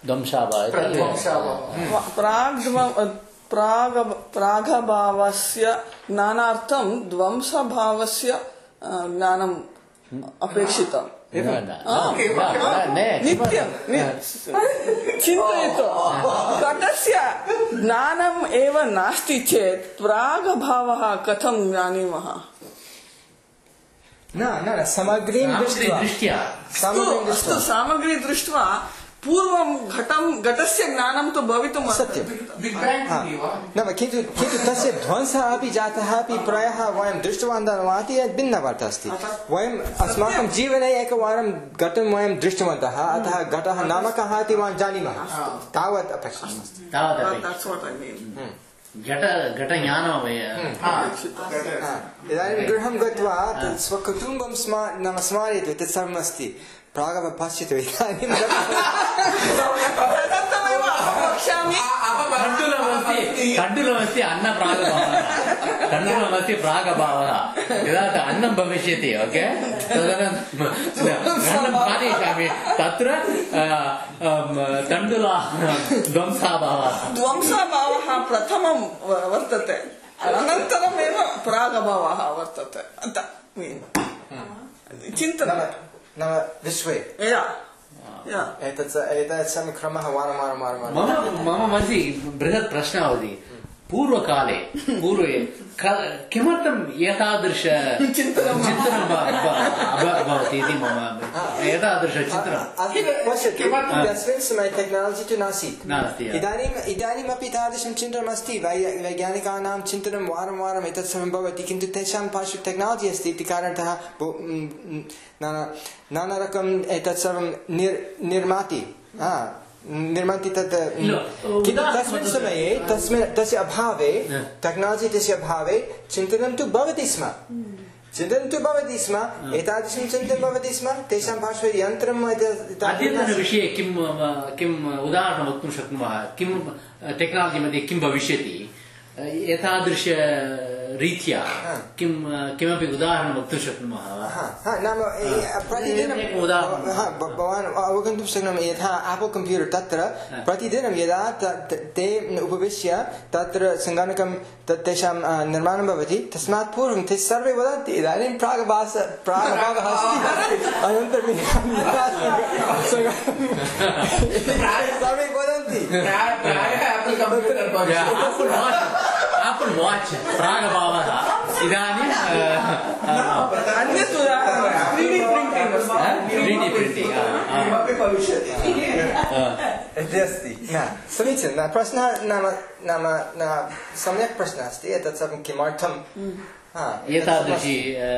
ध्वंसाभावः प्रागभावस्य ज्ञानार्थं ध्वंसभावस्य ज्ञानम् अपेक्षितम् नित्यं चिन्तयतु घटस्य ज्ञानम् एव नास्ति चेत् प्रागभावः कथं जानीमः न न सामग्रीं दृष्ट्वा अस्तु सामग्री दृष्ट्वा पूर्वं घटं घटस्य ज्ञानं तु भवितुम् सत्यं न किन्तु किन्तु तस्य ध्वंसः अपि जातः अपि प्रायः वयं दृष्टवन्तः इति भिन्नवार्ता अस्ति वयम् अस्माकं जीवने एकवारं घटं वयं दृष्टवन्तः अतः घटः नाम कः इति वयं जानीमः तावत् अपेक्षितमस्ति घट घटज्ञानम् इदानीं गृहं गत्वा तत् स्वकुटुम्बं स्मा नाम स्मारयतु तत् सर्वम् अस्ति प्रागव पश्यतु इदानीं तण्डुलमस्ति अन्न प्रागभावः तण्डुलमस्ति प्रागभावः यदा अन्नं भविष्यति ओके तदनन्तरं पाठयिष्यामि तत्र तण्डुला ध्वंसाभावः ध्वंसाभावः प्रथमं वर्तते अनन्तरमेव प्रागभावः वर्तते ಅಂತ चिन्तनं नाम विश्वे एतत् एतत् क्रमः वारं वारं वारं मम मम मनसि बृहत् प्रश्नः भवति पूर्वकाले पूर्वे किमर्थम् एतादृश चिन्तनं भवति इति मम एतादृश चिन्तनं तस्मिन् समये टेक्नालजि तु नासीत् इदानीम् इदानीमपि तादृशं चिन्तनम् अस्ति वैज्ञानिकानां चिन्तनं वारं वारम् एतत् सर्वं भवति किन्तु तेषां पार्श्वे टेक्नालजि अस्ति इति कारणतः नानारकम् एतत् सर्वं निर्माति निर्माति तत् किन्तु तस्मिन् समये तस्मिन् तस्य अभावे टेक्नालजि तस्य अभावे चिन्तनं तु भवति स्म चिन्तनं तु भवति स्म एतादृशं चिन्तनं भवति स्म तेषां पार्श्वे यन्त्रम् अद्यतनविषये किं किम् उदाहरणं वक्तुं शक्नुमः किं टेक्नालजि मध्ये किं भविष्यति एतादृश रीत्या किं किमपि उदाहरणं वक्तुं शक्नुमः नाम प्रतिदिनं भवान् अवगन्तुं शक्नोमि यथा आपल् कम्प्यूटर् तत्र प्रतिदिनं यदा ते उपविश्य तत्र सङ्गणकं तेषां निर्माणं भवति तस्मात् पूर्वं ते सर्वे वदन्ति इदानीं प्रागभास प्रागभावः अस्ति अनन्तरं सर्वे वदन्ति Apple Watch प्रागभावः इदानीं अन्यत् उदाहरणं three D printing three D printing किमपि भविष्यति इति अस्ति समीचीनं प्रश्नः नाम नाम सम्यक् प्रश्नः अस्ति एतत् सर्वं किमर्थं एतादृशी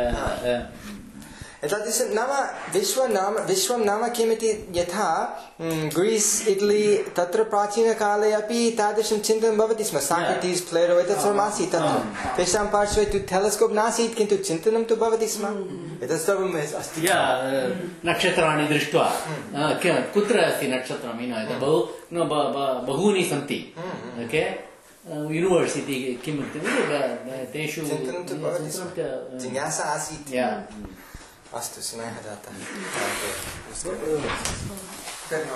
एतादृशं नाम विश्वं नाम विश्वं नाम किमिति यथा ग्रीस् इटली तत्र प्राचीनकाले अपि तादृशं चिन्तनं भवति स्म साक्रेटीस् प्लेटो एतत् सर्वम् आसीत् तत्र तेषां पार्श्वे तु टेलिस्कोप् नासीत् किन्तु चिन्तनं तु भवति स्म एतत् सर्वम् अस्ति नक्षत्राणि दृष्ट्वा कुत्र अस्ति नक्षत्रम् बहु बहूनि सन्ति ओके यूनिवर्स् इति किम् तेषु चिन्तनं तु भवति स्म जिज्ञासा आसीत् अस्तु स्नेहः जातः